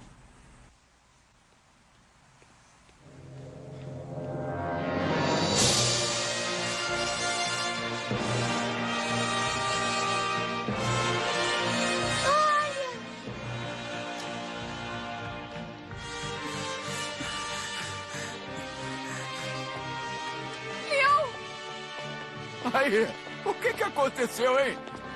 Speaker 12: Aí, o que aconteceu, hein?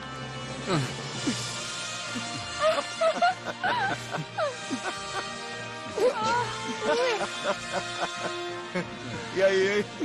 Speaker 12: E aí, hein?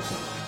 Speaker 7: Tchau.